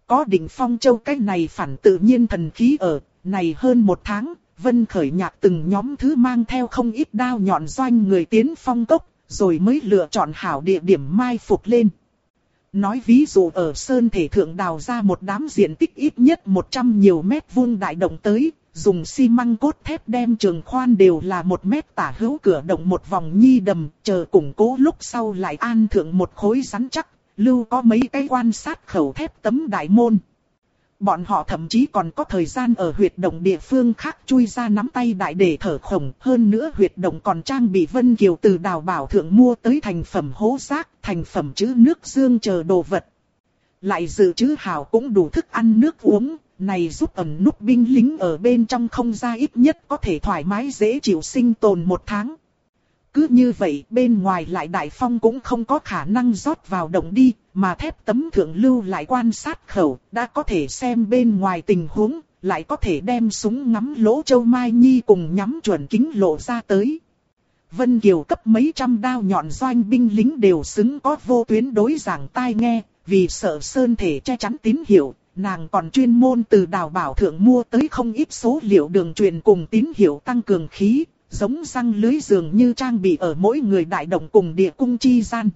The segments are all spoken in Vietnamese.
Có Định Phong Châu cái này phản tự nhiên thần khí ở, này hơn 1 tháng, Vân Khởi Nhạc từng nhóm thứ mang theo không ít đao nhọn doanh người tiến phong cốc, rồi mới lựa chọn hảo địa điểm mai phục lên. Nói ví dụ ở Sơn Thể Thượng đào ra một đám diện tích ít nhất 100 nhiều mét vuông đại động tới, dùng xi măng cốt thép đem trường khoan đều là 1 mét tả hữu cửa động một vòng nhi đầm, chờ củng cố lúc sau lại an thượng một khối rắn chắc, lưu có mấy cái quan sát khẩu thép tấm đại môn. Bọn họ thậm chí còn có thời gian ở huyệt động địa phương khác chui ra nắm tay đại để thở khổng. Hơn nữa huyệt động còn trang bị Vân Kiều từ Đào Bảo Thượng mua tới thành phẩm hố rác, thành phẩm trữ nước dương chờ đồ vật. Lại dự trữ hảo cũng đủ thức ăn nước uống, này giúp ẩn núp binh lính ở bên trong không ra ít nhất có thể thoải mái dễ chịu sinh tồn 1 tháng. Cứ như vậy bên ngoài lại đại phong cũng không có khả năng rót vào động đi, mà thép tấm thượng lưu lại quan sát khẩu, đã có thể xem bên ngoài tình huống, lại có thể đem súng ngắm lỗ châu mai nhi cùng nhắm chuẩn kính lộ ra tới. Vân Kiều cấp mấy trăm đao nhọn doanh binh lính đều xứng có vô tuyến đối giảng tai nghe, vì sợ Sơn Thể che chắn tín hiệu, nàng còn chuyên môn từ Đào Bảo Thượng mua tới không ít số liệu đường truyền cùng tín hiệu tăng cường khí. Giống răng lưới dường như trang bị ở mỗi người đại động cùng địa cung chi gian.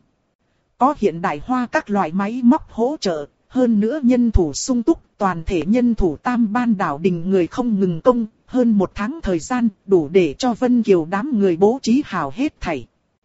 Có hiện đại hoa các loại máy móc hỗ trợ, hơn nữa nhân thủ sung túc, toàn thể nhân thủ tam ban đảo đình người không ngừng công, hơn 1 tháng thời gian đủ để cho Vân Kiều đám người bố trí hào hết thảy.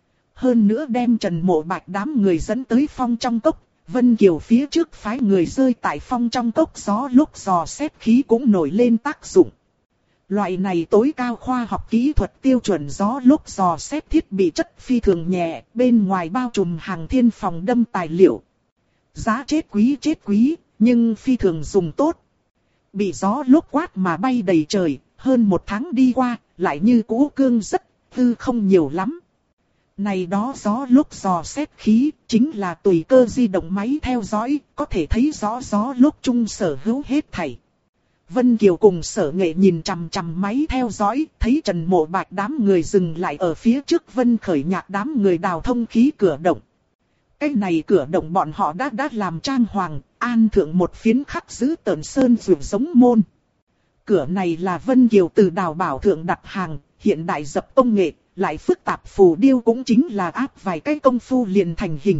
Hơn nữa đem Trần Mộ Bạch đám người dẫn tới phong trong cốc, Vân Kiều phía trước phái người rơi tại phong trong cốc gió lúc dò xét khí cũng nổi lên tác dụng. Loại này tối cao khoa học kỹ thuật tiêu chuẩn gió lúc dò xét thiết bị chất phi thường nhẹ, bên ngoài bao trùm hàng thiên phòng đâm tài liệu. Giá chết quý, nhưng phi thường dùng tốt. Bị gió lúc quát mà bay đầy trời, hơn 1 tháng đi qua, lại như cũ cương rất, tư không nhiều lắm. Này đó gió lúc dò xét khí, chính là tùy cơ di động máy theo dõi, có thể thấy rõ gió lúc chung sở hữu hết thảy. Vân Kiều cùng Sở Nghệ nhìn chằm chằm máy theo dõi, thấy Trần Mộ Bạch đám người dừng lại ở phía trước Vân Khởi Nhạc đám người đào thông khí cửa động. Cái này cửa động bọn họ đã làm trang hoàng, an thượng một phiến khắc giữ tợn sơn rượu giống môn. Cửa này là Vân Kiều từ Đào Bảo Thượng đặt hàng, hiện đại dập công nghệ, lại phức tạp phù điêu cũng chính là áp vài cái công phu liền thành hình.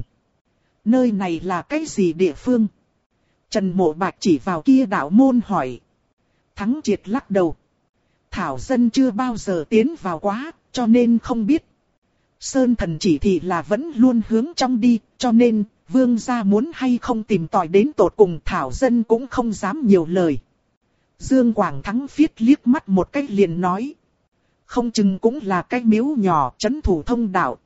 Nơi này là cái gì địa phương? Trần Mộ Bạch chỉ vào kia đạo môn hỏi. Thắng Triệt lắc đầu. Thảo dân chưa bao giờ tiến vào quá, cho nên không biết. Sơn thần chỉ thị là vẫn luôn hướng trong đi, cho nên vương gia muốn hay không tìm tòi đến tột cùng Thảo dân cũng không dám nhiều lời. Dương Quảng Thắng phiết liếc mắt một cái liền nói. Không chừng cũng là cái miếu nhỏ trấn thủ thông đạo.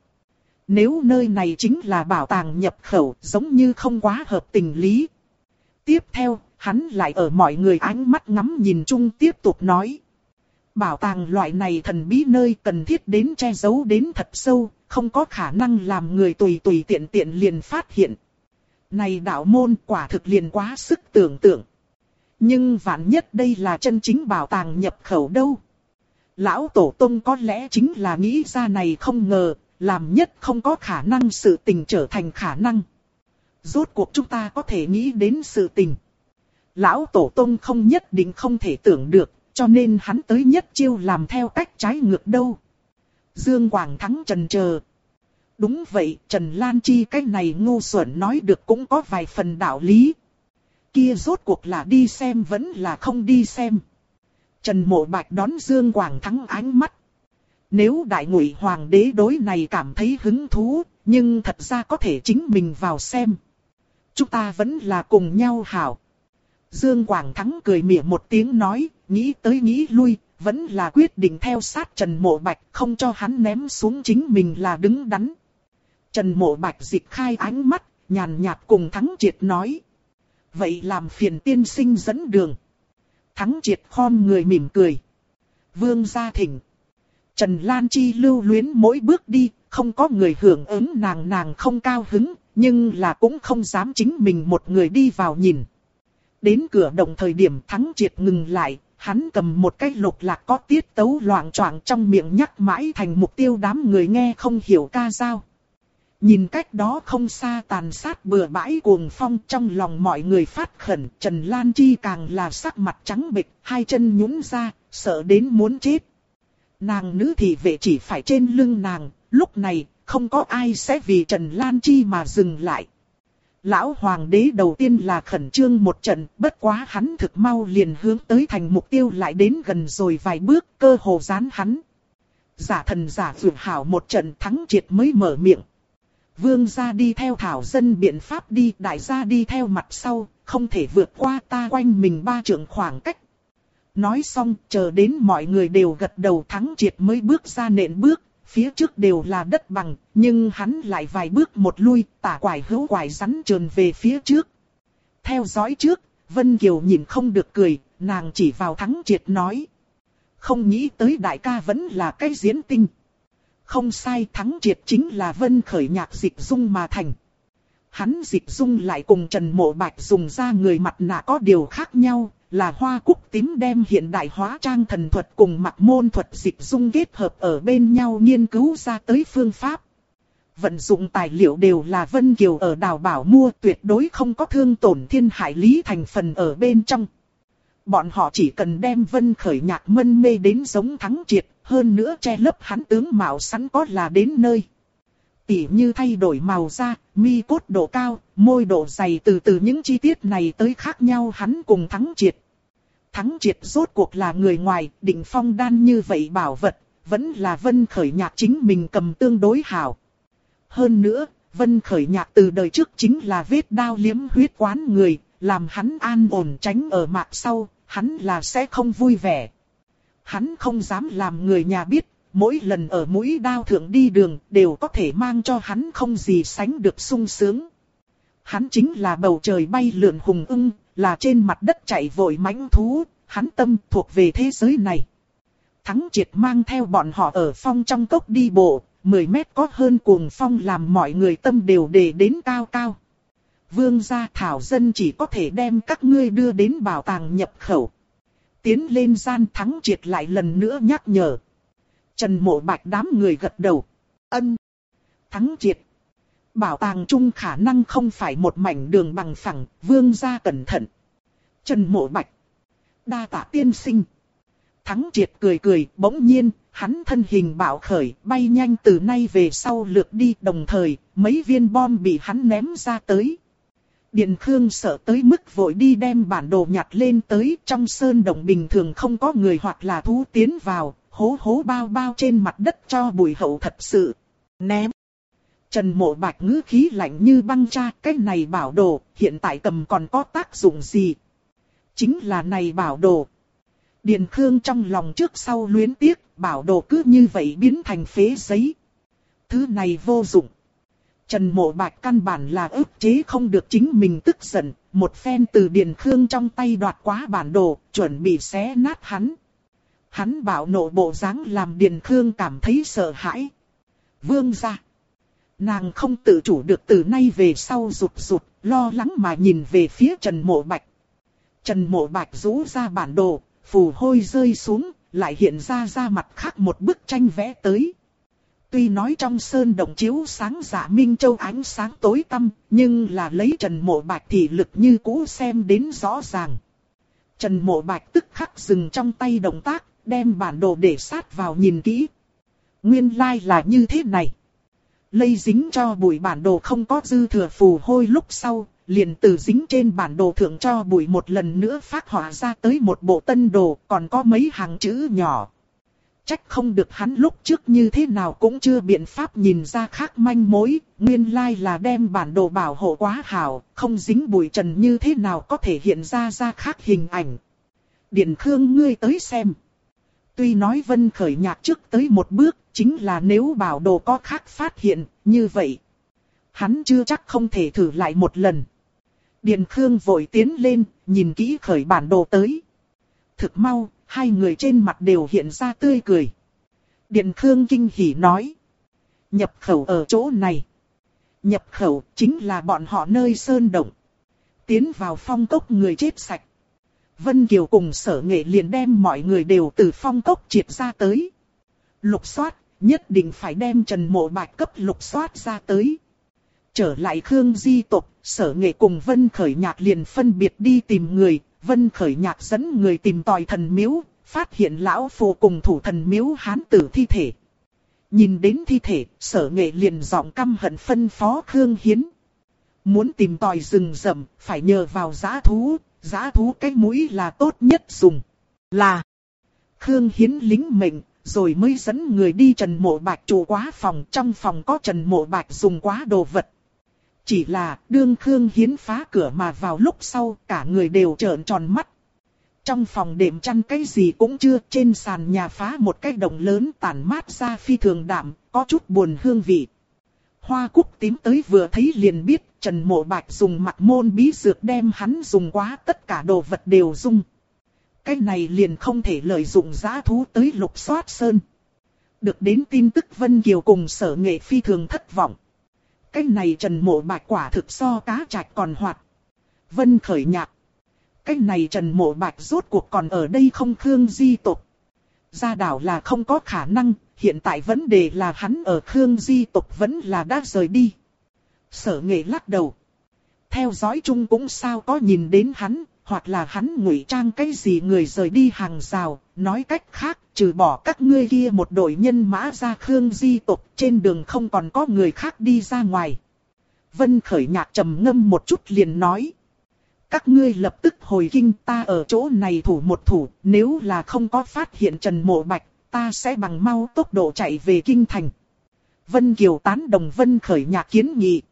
Nếu nơi này chính là bảo tàng nhập khẩu giống như không quá hợp tình lý. Tiếp theo, hắn lại ở mọi người ánh mắt ngắm nhìn chung tiếp tục nói. Bảo tàng loại này thần bí nơi cần thiết đến che giấu đến thật sâu, không có khả năng làm người tùy tiện liền phát hiện. Này đạo môn quả thực liền quá sức tưởng tượng. Nhưng vạn nhất đây là chân chính bảo tàng nhập khẩu đâu. Lão Tổ Tông có lẽ chính là nghĩ ra này không ngờ, làm nhất không có khả năng sự tình trở thành khả năng. Rốt cuộc chúng ta có thể nghĩ đến sự tình. Lão Tổ Tông không nhất định không thể tưởng được, cho nên hắn tới nhất chiêu làm theo cách trái ngược đâu. Dương Quảng Thắng chần chờ. Đúng vậy, Trần Lan Chi cái này ngu xuẩn nói được cũng có vài phần đạo lý. Kia rốt cuộc là đi xem vẫn là không đi xem. Trần Mộ Bạch đón Dương Quảng Thắng ánh mắt. Nếu Đại Ngụy Hoàng đế đối này cảm thấy hứng thú, nhưng thật ra có thể chính mình vào xem. Chúng ta vẫn là cùng nhau hảo. Dương Quảng Thắng cười mỉa một tiếng nói, nghĩ tới nghĩ lui, vẫn là quyết định theo sát Trần Mộ Bạch, không cho hắn ném xuống chính mình là đứng đắn. Trần Mộ Bạch dịch khai ánh mắt, nhàn nhạt cùng Thắng Triệt nói. Vậy làm phiền tiên sinh dẫn đường. Thắng Triệt khom người mỉm cười. Vương gia thỉnh. Trần Lan Chi lưu luyến mỗi bước đi, không có người hưởng ứng nàng không cao hứng, nhưng là cũng không dám chính mình một người đi vào nhìn. Đến cửa động thời điểm Thắng Triệt ngừng lại, hắn cầm một cái lục lạc có tiết tấu loạng choạng trong miệng nhắc mãi thành mục tiêu đám người nghe không hiểu ca dao. Nhìn cách đó không xa tàn sát bừa bãi cuồng phong, trong lòng mọi người phát khẩn. Trần Lan Chi càng là sắc mặt trắng bệch, hai chân nhũn ra, sợ đến muốn chết. Nàng nữ thị vệ chỉ phải trên lưng nàng, lúc này không có ai sẽ vì Trần Lan Chi mà dừng lại. Lão hoàng đế đầu tiên là khẩn trương một trận, bất quá hắn thực mau liền hướng tới thành mục tiêu lại đến gần rồi vài bước, cơ hồ dán hắn. Giả thần giả vượt hảo một trận thắng triệt mới mở miệng. Vương gia đi theo thảo dân biện pháp đi, đại gia đi theo mặt sau, không thể vượt qua ta quanh mình 3 trượng khoảng cách. Nói xong, chờ đến mọi người đều gật đầu thắng triệt mới bước ra nện bước, phía trước đều là đất bằng, nhưng hắn lại vài bước một lui, tả quải hữu quải rắn trườn về phía trước. Theo dõi trước, Vân Kiều nhìn không được cười, nàng chỉ vào thắng triệt nói. Không nghĩ tới đại ca vẫn là cái diễn tinh. Không sai, thắng triệt chính là Vân Khởi nhạc dịch dung mà thành. Hắn dịch dung lại cùng Trần Mộ Bạch dùng ra người mặt nạ có điều khác nhau, là hoa cúc tím đem hiện đại hóa trang thần thuật cùng mặc môn thuật dịch dung kết hợp ở bên nhau nghiên cứu ra tới phương pháp. Vận dụng tài liệu đều là Vân Kiều ở Đào Bảo mua, tuyệt đối không có thương tổn thiên hại lý thành phần ở bên trong. Bọn họ chỉ cần đem Vân Khởi nhạc mân mê đến giống thắng triệt, hơn nữa che lấp hắn tướng mạo sẵn có là đến nơi. Tỉ như thay đổi màu da, mi cốt độ cao, môi độ dày, từ những chi tiết này tới khác nhau hắn cùng thắng triệt. Thắng triệt rốt cuộc là người ngoài, định phong đan như vậy bảo vật, vẫn là Vân Khởi nhạc chính mình cầm tương đối hảo. Hơn nữa, Vân Khởi nhạc từ đời trước chính là vết đao liếm huyết quán người, làm hắn an ổn tránh ở mạc sau, hắn là sẽ không vui vẻ. Hắn không dám làm người nhà biết, mỗi lần ở mũi đao thượng đi đường đều có thể mang cho hắn không gì sánh được sung sướng. Hắn chính là bầu trời bay lượn hùng ưng, là trên mặt đất chạy vội mãnh thú, hắn tâm thuộc về thế giới này. Thắng triệt mang theo bọn họ ở phong trong cốc đi bộ, 10 mét có hơn cuồng phong làm mọi người tâm đều đề đến cao cao. Vương gia thảo dân chỉ có thể đem các ngươi đưa đến bảo tàng nhập khẩu. Tiến lên gian thắng triệt lại lần nữa nhắc nhở. Trần Mộ Bạch đám người gật đầu. Ân. Thắng triệt. Bảo tàng chung khả năng không phải một mảnh đường bằng phẳng, vương gia cẩn thận. Trần Mộ Bạch. Đa tạ tiên sinh. Thắng triệt cười cười, bỗng nhiên, hắn thân hình bạo khởi, bay nhanh từ nay về sau lược đi, đồng thời, mấy viên bom bị hắn ném ra tới. Điền Khương sợ tới mức vội đi đem bản đồ nhặt lên tới, trong sơn động bình thường không có người hoặc là thú tiến vào, hố hố bao bao trên mặt đất cho bụi hậu thật sự. Ném. Trần Mộ Bạch ngữ khí lạnh như băng cha, cái này bảo đồ, hiện tại cầm còn có tác dụng gì? Chính là này bảo đồ. Điền Khương trong lòng trước sau luyến tiếc, bảo đồ cứ như vậy biến thành phế giấy. Thứ này vô dụng. Trần Mộ Bạch căn bản là ức chế không được chính mình tức giận, một phen từ Điền Khương trong tay đoạt quá bản đồ, chuẩn bị xé nát hắn. Hắn bạo nộ bộ dáng làm Điền Khương cảm thấy sợ hãi. Vương gia. Nàng không tự chủ được từ nay về sau rụt rụt, lo lắng mà nhìn về phía Trần Mộ Bạch. Trần Mộ Bạch rũ ra bản đồ, phù hôi rơi xuống, lại hiện ra mặt khác một bức tranh vẽ tới. Tuy nói trong sơn động chiếu sáng giả Minh Châu ánh sáng tối tăm, nhưng là lấy Trần Mộ Bạch thì lực như cũ xem đến rõ ràng. Trần Mộ Bạch tức khắc dừng trong tay động tác, đem bản đồ để sát vào nhìn kỹ. Nguyên lai là như thế này. Lây dính cho bụi bản đồ không có dư thừa phù hôi lúc sau, liền từ dính trên bản đồ thượng cho bụi một lần nữa phát họa ra tới một bộ tân đồ, còn có mấy hàng chữ nhỏ. Trách không được hắn lúc trước như thế nào cũng chưa biện pháp nhìn ra khác manh mối, nguyên lai là đem bản đồ bảo hộ quá hảo, không dính bụi trần như thế nào có thể hiện ra khác hình ảnh. Điền Khương ngươi tới xem. Tuy nói Vân Khởi nhạc trước tới một bước, chính là nếu bảo đồ có khác phát hiện, như vậy. Hắn chưa chắc không thể thử lại một lần. Điền Khương vội tiến lên, nhìn kỹ khởi bản đồ tới. Thực mau, hai người trên mặt đều hiện ra tươi cười. Điền Khương kinh hỉ nói. Nhập khẩu ở chỗ này. Nhập khẩu chính là bọn họ nơi sơn động. Tiến vào phong cốc người chết sạch. Vân Kiều cùng Sở Nghệ liền đem mọi người đều từ phong cốc triệt ra tới. Lục soát, nhất định phải đem Trần Mộ Bạch cấp lục soát ra tới. Trở lại Khương Di tộc, Sở Nghệ cùng Vân Khởi Nhạc liền phân biệt đi tìm người. Vân Khởi Nhạc dẫn người tìm tòi thần miếu, phát hiện lão phù cùng thủ thần miếu hán tử thi thể. Nhìn đến thi thể, Sở Nghệ liền giọng căm hận phân phó Khương Hiến. Muốn tìm tòi rừng rậm, phải nhờ vào dã thú cái mũi là tốt nhất dùng. Là Khương Hiến lính mệnh, rồi mới dẫn người đi Trần Mộ Bạch trụ quá phòng. Trong phòng có Trần Mộ Bạch dùng quá đồ vật. Chỉ là đương Khương Hiến phá cửa mà vào lúc sau, cả người đều trợn tròn mắt. Trong phòng đệm chăn cái gì cũng chưa, trên sàn nhà phá một cái động lớn tản mát ra phi thường đạm, có chút buồn hương vị. Hoa Cúc Tím tới vừa thấy liền biết, Trần Mộ Bạch dùng mặc môn bí dược đem hắn dùng quá tất cả đồ vật đều dung. Cái này liền không thể lợi dụng dã thú tới lục soát sơn. Được đến tin tức Vân Kiều cùng Sở Nghệ phi thường thất vọng. Cái này Trần Mộ Bạch quả thực so cá trạch còn hoạt. Vân Khởi Nhạc. Cái này Trần Mộ Bạch rốt cuộc còn ở đây không Khương Di tộc. Ra đảo là không có khả năng, hiện tại vấn đề là hắn ở Khương Di tộc vẫn là đã rời đi. Sở Nghệ lắc đầu. Theo dõi chung cũng sao có nhìn đến hắn, hoặc là hắn ngụy trang cái gì người rời đi hàng rào. Nói cách khác, trừ bỏ các ngươi kia một đội nhân mã ra Khương Di tộc, trên đường không còn có người khác đi ra ngoài. Vân Khởi Nhạc trầm ngâm một chút liền nói. Các ngươi lập tức hồi kinh, ta ở chỗ này thủ một thủ, nếu là không có phát hiện Trần Mộ Bạch, ta sẽ bằng mau tốc độ chạy về kinh thành. Vân Kiều tán đồng Vân Khởi Nhạc kiến nghị.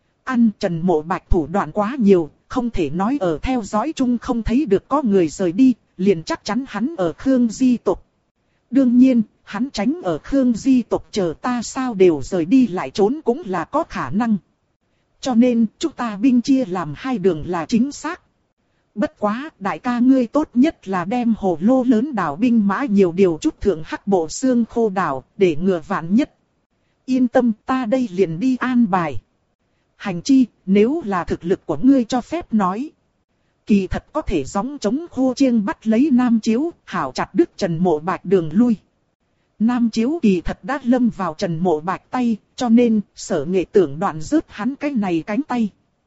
Ăn Trần Mộ Bạch thủ đoạn quá nhiều, không thể nói ở theo dõi chung không thấy được có người rời đi, liền chắc chắn hắn ở Khương Di tộc. Đương nhiên, hắn tránh ở Khương Di tộc chờ ta sao đều rời đi lại trốn cũng là có khả năng. Cho nên, chúng ta binh chia làm hai đường là chính xác. Bất quá, đại ca ngươi tốt nhất là đem hồ lô lớn đảo binh mã nhiều điều chút thượng hắc bộ xương khô đảo, để ngừa vạn nhất. Yên tâm, ta đây liền đi an bài. Hành chi, nếu là thực lực của ngươi cho phép nói. Kỳ thật có thể gióng chống khô chiêng bắt lấy Nam Chiếu, hảo chặt đứt Trần Mộ Bạch đường lui. Nam Chiếu kỳ thật đã lâm vào Trần Mộ Bạch tay, cho nên Sở Nghệ tưởng đoạn rớt hắn cái này cánh tay.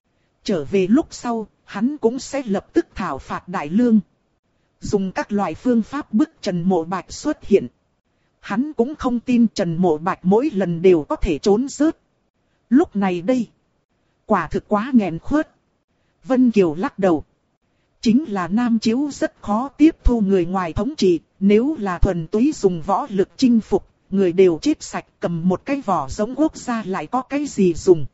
Trở về lúc sau, hắn cũng sẽ lập tức thảo phạt Đại Lương. Dùng các loại phương pháp bức Trần Mộ Bạch xuất hiện. Hắn cũng không tin Trần Mộ Bạch mỗi lần đều có thể trốn rớt. Lúc này đây, quả thực quá nghẹn khuất. Vân Kiều lắc đầu. Chính là Nam Chiếu rất khó tiếp thu người ngoài thống trị, nếu là thuần túy dùng võ lực chinh phục, người đều chết sạch, cầm một cái vỏ giống quốc gia lại có cái gì dùng.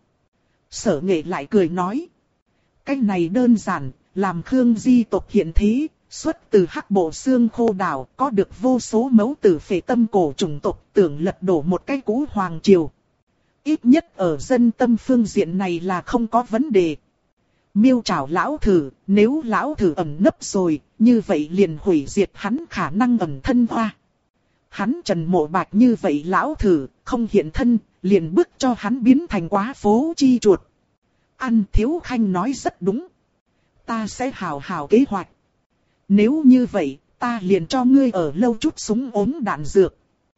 Sở Nghệ lại cười nói. Cái này đơn giản, làm Khương Di tộc hiện thế, xuất từ hắc bộ xương khô đảo, có được vô số mẫu tử phệ tâm cổ chủng tộc tưởng lật đổ một cái cũ hoàng triều. Ít nhất ở dân tâm phương diện này là không có vấn đề. Miêu trảo lão thử, nếu lão thử ẩn nấp rồi, như vậy liền hủy diệt hắn khả năng ẩn thân hoa. Hắn Trần Mộ Bạch như vậy lão thử, không hiện thân, liền bức cho hắn biến thành quá phố chi chuột. Ăn Thiếu Khanh nói rất đúng. Ta sẽ hào hào kế hoạch. Nếu như vậy, ta liền cho ngươi ở lâu chút súng ốm đạn dược.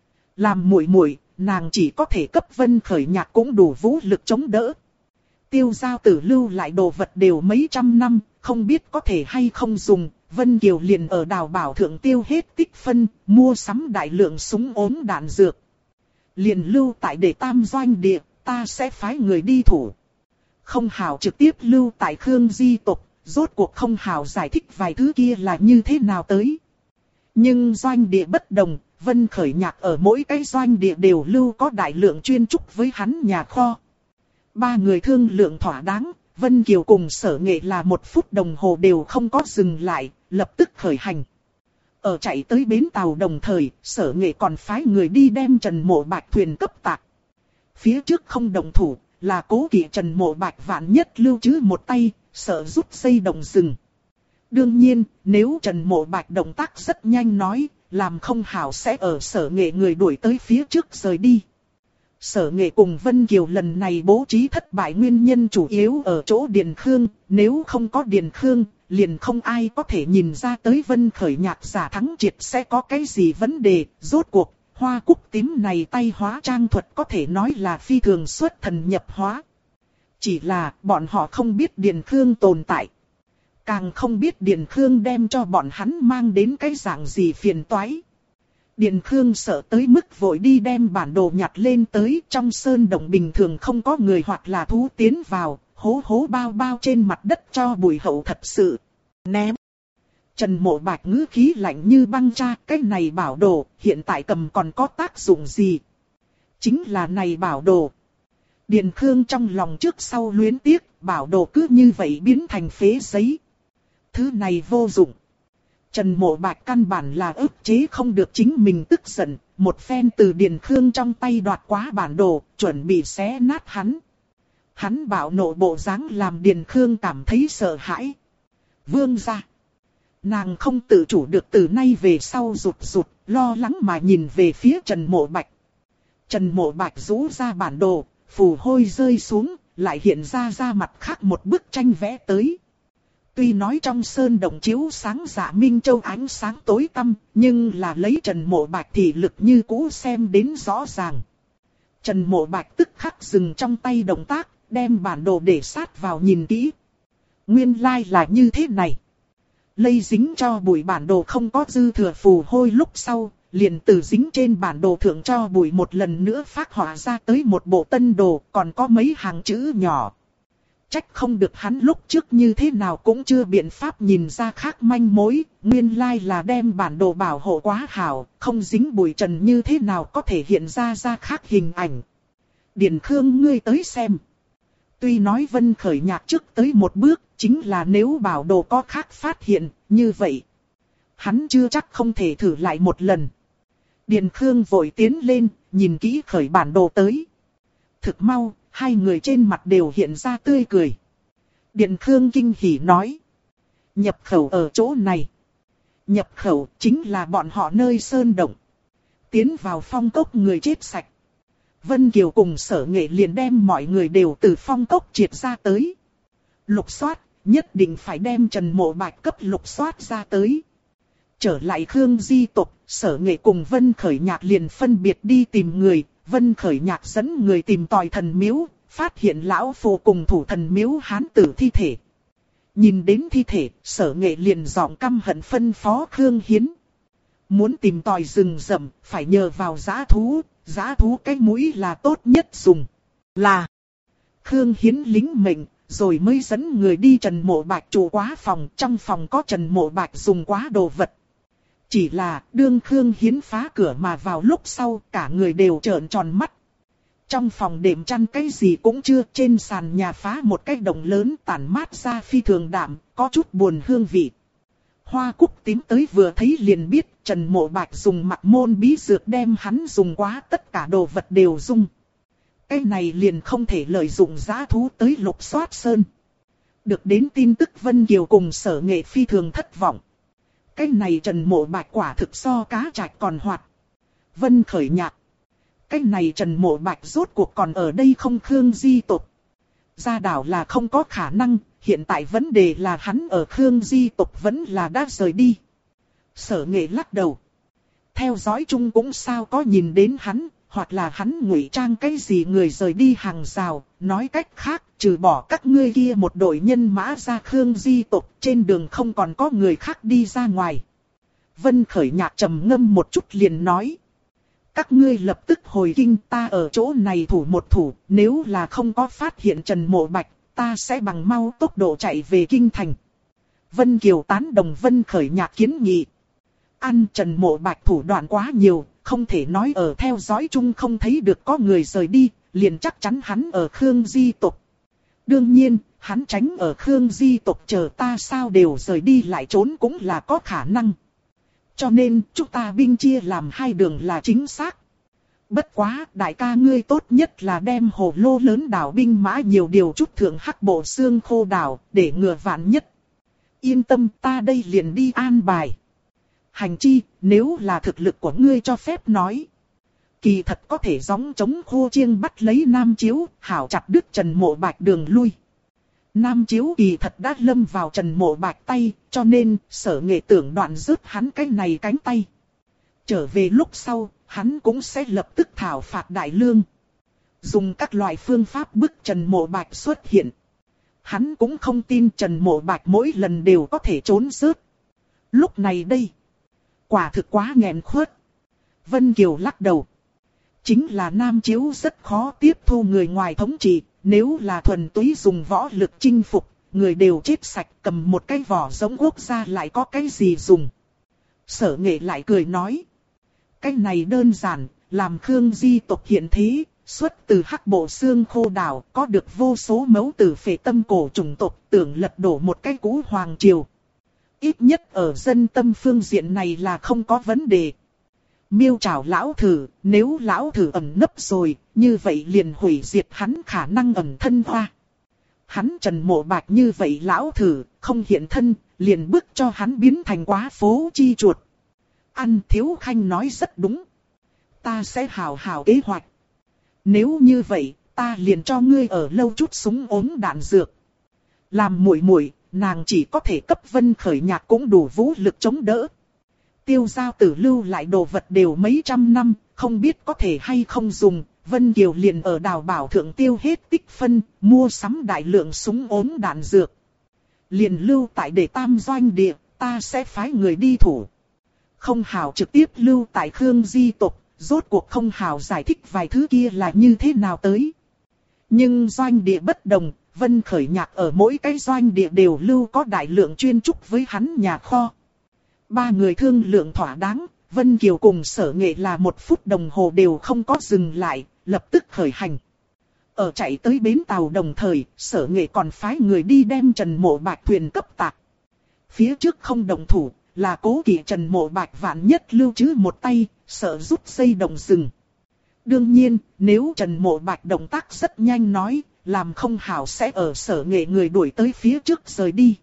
Làm muội muội, nàng chỉ có thể cấp Vân Khởi Nhạc cũng đủ vũ lực chống đỡ. Tiêu Giao Tử lưu lại đồ vật đều mấy trăm năm, không biết có thể hay không dùng. Vân Kiều liền ở đào bảo thượng tiêu hết tích phân, mua sắm đại lượng súng ốm đạn dược. Liền lưu tại Đệ Tam doanh địa, ta sẽ phái người đi thủ. Không hảo trực tiếp lưu tại Khương Di tộc, rốt cuộc không hảo giải thích vài thứ kia là như thế nào tới. Nhưng doanh địa bất đồng, Vân Khởi Nhạc ở mỗi cái doanh địa đều lưu có đại lượng chuyên trúc với hắn nhà kho. Ba người thương lượng thỏa đáng, Vân Kiều cùng Sở Nghệ là 1 phút đồng hồ đều không có dừng lại, lập tức khởi hành. Ở chạy tới bến tàu đồng thời, Sở Nghệ còn phái người đi đem Trần Mộ Bạch thuyền cấp tạc. Phía trước không động thủ, là cố kỵ Trần Mộ Bạch vạn nhất lưu trữ một tay, sợ rút dây động rừng. Đương nhiên, nếu Trần Mộ Bạch động tác rất nhanh nói, làm không hảo sẽ ở Sở Nghệ người đuổi tới phía trước rời đi. Sở Nghệ cùng Vân Kiều lần này bố trí thất bại nguyên nhân chủ yếu ở chỗ Điền Khương, nếu không có Điền Khương, liền không ai có thể nhìn ra tới Vân Khởi Nhạc giả thắng triệt sẽ có cái gì vấn đề. Rốt cuộc, Hoa Cúc Tím này tay hóa trang thuật có thể nói là phi thường xuất thần nhập hóa. Chỉ là bọn họ không biết Điền Khương tồn tại. Càng không biết Điền Khương đem cho bọn hắn mang đến cái dạng gì phiền toái. Điền Khương sợ tới mức vội đi đem bản đồ nhặt lên tới. Trong sơn động bình thường không có người hoặc là thú tiến vào, hố hố bao bao trên mặt đất cho bụi hậu thật sự. Ném. Trần Mộ Bạch ngữ khí lạnh như băng cha, cái này bảo đồ hiện tại cầm còn có tác dụng gì? Chính là này bảo đồ. Điền Khương trong lòng trước sau luyến tiếc, bảo đồ cứ như vậy biến thành phế giấy. Thứ này vô dụng. Trần Mộ Bạch căn bản là ức chế không được chính mình tức giận, một phen từ Điền Khương trong tay đoạt quá bản đồ, chuẩn bị xé nát hắn. Hắn bạo nộ bộ dáng làm Điền Khương cảm thấy sợ hãi. Vương gia. Nàng không tự chủ được từ nay về sau rụt rụt, lo lắng mà nhìn về phía Trần Mộ Bạch. Trần Mộ Bạch rũ ra bản đồ, phù hôi rơi xuống, lại hiện ra mặt khác một bức tranh vẽ tới. Tuy nói trong sơn động chiếu sáng Dạ Minh Châu ánh sáng tối tăm, nhưng là lấy Trần Mộ Bạch thì lực như cũ xem đến rõ ràng. Trần Mộ Bạch tức khắc dừng trong tay động tác, đem bản đồ để sát vào nhìn kỹ. Nguyên lai là như thế này. Lây dính cho bụi bản đồ không có dư thừa phù hôi lúc sau, liền từ dính trên bản đồ thượng cho bụi một lần nữa phác họa ra tới một bộ tân đồ, còn có mấy hàng chữ nhỏ. Trách không được hắn lúc trước như thế nào cũng chưa biện pháp nhìn ra khác manh mối, nguyên lai là đem bản đồ bảo hộ quá hảo, không dính bụi trần như thế nào có thể hiện ra khác hình ảnh. Điền Khương ngươi tới xem. Tuy nói Vân Khởi Nhạc trước tới một bước, chính là nếu bảo đồ có khác phát hiện, như vậy. Hắn chưa chắc không thể thử lại một lần. Điền Khương vội tiến lên, nhìn kỹ khởi bản đồ tới. Thực mau, hai người trên mặt đều hiện ra tươi cười. Điền Khương kinh hỉ nói. Nhập khẩu ở chỗ này. Nhập khẩu chính là bọn họ nơi sơn động. Tiến vào phong cốc người chết sạch. Vân Kiều cùng Sở Nghệ liền đem mọi người đều từ phong cốc triệt ra tới. Lục soát, nhất định phải đem Trần Mộ Bạch cấp lục soát ra tới. Trở lại Khương Di tộc, Sở Nghệ cùng Vân Khởi Nhạc liền phân biệt đi tìm người. Vân Khởi Nhạc dẫn người tìm tòi thần miếu, phát hiện lão phù cùng thủ thần miếu hán tử thi thể. Nhìn đến thi thể, Sở Nghệ liền giọng căm hận phân phó Khương Hiến. Muốn tìm tòi rừng rậm, phải nhờ vào dã thú cái mũi là tốt nhất dùng. Là Khương Hiến lính mệnh, rồi mới dẫn người đi Trần Mộ Bạch trụ quá phòng, trong phòng có Trần Mộ Bạch dùng quá đồ vật. Chỉ là đương Khương Hiến phá cửa mà vào lúc sau cả người đều trợn tròn mắt. Trong phòng đệm chăn cái gì cũng chưa, trên sàn nhà phá một cái động lớn tản mát ra phi thường đạm, có chút buồn hương vị. Hoa cúc tím tới vừa thấy liền biết Trần Mộ Bạch dùng mặc môn bí dược đem hắn dùng quá tất cả đồ vật đều dung. Cái này liền không thể lợi dụng dã thú tới lục soát sơn. Được đến tin tức Vân Kiều cùng Sở Nghệ phi thường thất vọng. Cái này Trần Mộ Bạch quả thực so cá trạch còn hoạt. Vân Khởi Nhạc. Cái này Trần Mộ Bạch rốt cuộc còn ở đây không Khương Di tộc. Gia đảo là không có khả năng, hiện tại vấn đề là hắn ở Khương Di tộc vẫn là đã rời đi. Sở Nghệ lắc đầu. Theo dõi chung cũng sao có nhìn đến hắn, hoặc là hắn ngụy trang cái gì người rời đi hàng rào, nói cách khác, trừ bỏ các ngươi kia một đội nhân mã ra Khương Di tộc, trên đường không còn có người khác đi ra ngoài. Vân Khởi Nhạc trầm ngâm một chút liền nói. Các ngươi lập tức hồi kinh, ta ở chỗ này thủ một thủ, nếu là không có phát hiện Trần Mộ Bạch, ta sẽ bằng mau tốc độ chạy về kinh thành. Vân Kiều tán đồng Vân Khởi Nhạc kiến nghị. Ăn Trần Mộ Bạch thủ đoạn quá nhiều, không thể nói ở theo dõi chung không thấy được có người rời đi, liền chắc chắn hắn ở Khương Di tộc. Đương nhiên, hắn tránh ở Khương Di tộc chờ ta sao đều rời đi lại trốn cũng là có khả năng. Cho nên, chúng ta binh chia làm hai đường là chính xác. Bất quá, đại ca ngươi tốt nhất là đem hồ lô lớn đảo binh mã nhiều điều chút thượng hắc bộ xương khô đảo, để ngừa vạn nhất. Yên tâm, ta đây liền đi an bài. Hành chi, nếu là thực lực của ngươi cho phép nói. Kỳ thật có thể gióng chống khô chiêng bắt lấy Nam Chiếu, hảo chặt đứt Trần Mộ Bạch đường lui. Nam Chiếu kỳ thật đã lâm vào Trần Mộ Bạch tay, cho nên Sở Nghệ tưởng đoạn rớt hắn cái này cánh tay. Trở về lúc sau, hắn cũng sẽ lập tức thảo phạt Đại Lương. Dùng các loại phương pháp bức Trần Mộ Bạch xuất hiện. Hắn cũng không tin Trần Mộ Bạch mỗi lần đều có thể trốn rớt. Lúc này đây, quả thực quá nghẹn khuất. Vân Kiều lắc đầu. Chính là Nam Chiếu rất khó tiếp thu người ngoài thống trị, nếu là thuần túy dùng võ lực chinh phục, người đều chết sạch, cầm một cái vỏ giống quốc gia lại có cái gì dùng. Sở Nghệ lại cười nói. Cái này đơn giản, làm Khương Di tộc hiện thế, xuất từ Hắc Bộ Xương Khô Đảo, có được vô số mẫu tử phệ tâm cổ chủng tộc, tưởng lật đổ một cái cũ hoàng triều. Ít nhất ở dân tâm phương diện này là không có vấn đề. Miêu trảo lão thử, nếu lão thử ẩn nấp rồi, như vậy liền hủy diệt hắn khả năng ẩn thân hoa. Hắn Trần Mộ Bạch như vậy lão thử, không hiện thân, liền bức cho hắn biến thành quá phố chi chuột. Ăn Thiếu Khanh nói rất đúng. Ta sẽ hào hào kế hoạch. Nếu như vậy, ta liền cho ngươi ở lâu chút súng ốm đạn dược. Làm muội muội, nàng chỉ có thể cấp Vân Khởi Nhạc cũng đủ vũ lực chống đỡ. Tiêu Giao Tử lưu lại đồ vật đều mấy trăm năm, không biết có thể hay không dùng. Vân Kiều liền ở Đào Bảo thượng tiêu hết tích phân, mua sắm đại lượng súng ốm đạn dược. Liền lưu tại để Tam Doanh địa, ta sẽ phái người đi thủ. Không hảo trực tiếp lưu tại Khương Di tộc, rốt cuộc không hảo giải thích vài thứ kia là như thế nào tới. Nhưng doanh địa bất đồng, Vân Khởi Nhạc ở mỗi cái doanh địa đều lưu có đại lượng chuyên trúc với hắn nhà kho. Ba người thương lượng thỏa đáng, Vân Kiều cùng Sở Nghệ là 1 phút đồng hồ đều không có dừng lại, lập tức khởi hành. Ở chạy tới bến tàu đồng thời, Sở Nghệ còn phái người đi đem Trần Mộ Bạch thuyền cấp tạc. Phía trước không đồng thủ, là cố kỵ Trần Mộ Bạch vạn nhất lưu trữ một tay, sợ rút dây động rừng. Đương nhiên, nếu Trần Mộ Bạch động tác rất nhanh nói, làm không hảo sẽ ở Sở Nghệ người đuổi tới phía trước rời đi.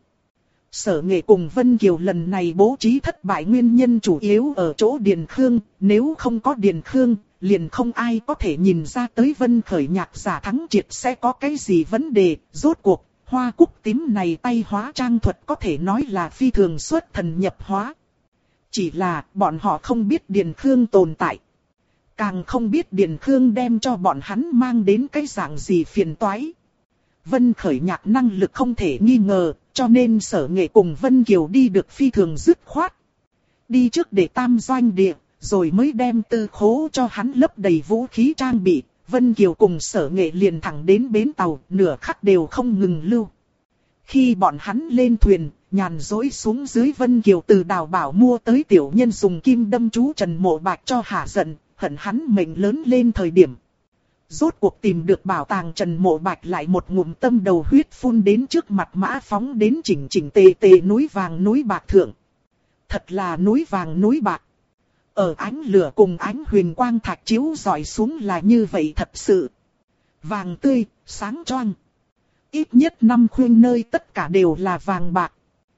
Sở Nghệ cùng Vân Kiều lần này bố trí thất bại nguyên nhân chủ yếu ở chỗ Điền Khương, nếu không có Điền Khương, liền không ai có thể nhìn ra tới Vân Khởi Nhạc giả thắng triệt sẽ có cái gì vấn đề. Rốt cuộc, hoa cúc tím này tay hóa trang thuật có thể nói là phi thường xuất thần nhập hóa. Chỉ là bọn họ không biết Điền Khương tồn tại. Càng không biết Điền Khương đem cho bọn hắn mang đến cái dạng gì phiền toái. Vân Khởi Nhạc năng lực không thể nghi ngờ, cho nên Sở Nghệ cùng Vân Kiều đi được phi thường dứt khoát. Đi trước để Tam Doanh địa, rồi mới đem tư khố cho hắn lấp đầy vũ khí trang bị. Vân Kiều cùng Sở Nghệ liền thẳng đến bến tàu, nửa khắc đều không ngừng lưu. Khi bọn hắn lên thuyền, nhàn rỗi xuống dưới, Vân Kiều từ Đào Bảo mua tới tiểu nhân dùng kim đâm chú Trần Mộ Bạch cho hả giận, hận hắn mệnh lớn lên thời điểm. Rốt cuộc tìm được bảo tàng, Trần Mộ Bạch lại một ngụm tâm đầu huyết phun đến trước mặt mã phóng đến chỉnh chỉnh tề tề núi vàng núi bạc thượng. Thật là núi vàng núi bạc. Ở ánh lửa cùng ánh huyền quang thạch chiếu rọi xuống là như vậy thật sự. Vàng tươi, sáng choang. Ít nhất 5 khuyên nơi tất cả đều là vàng bạc.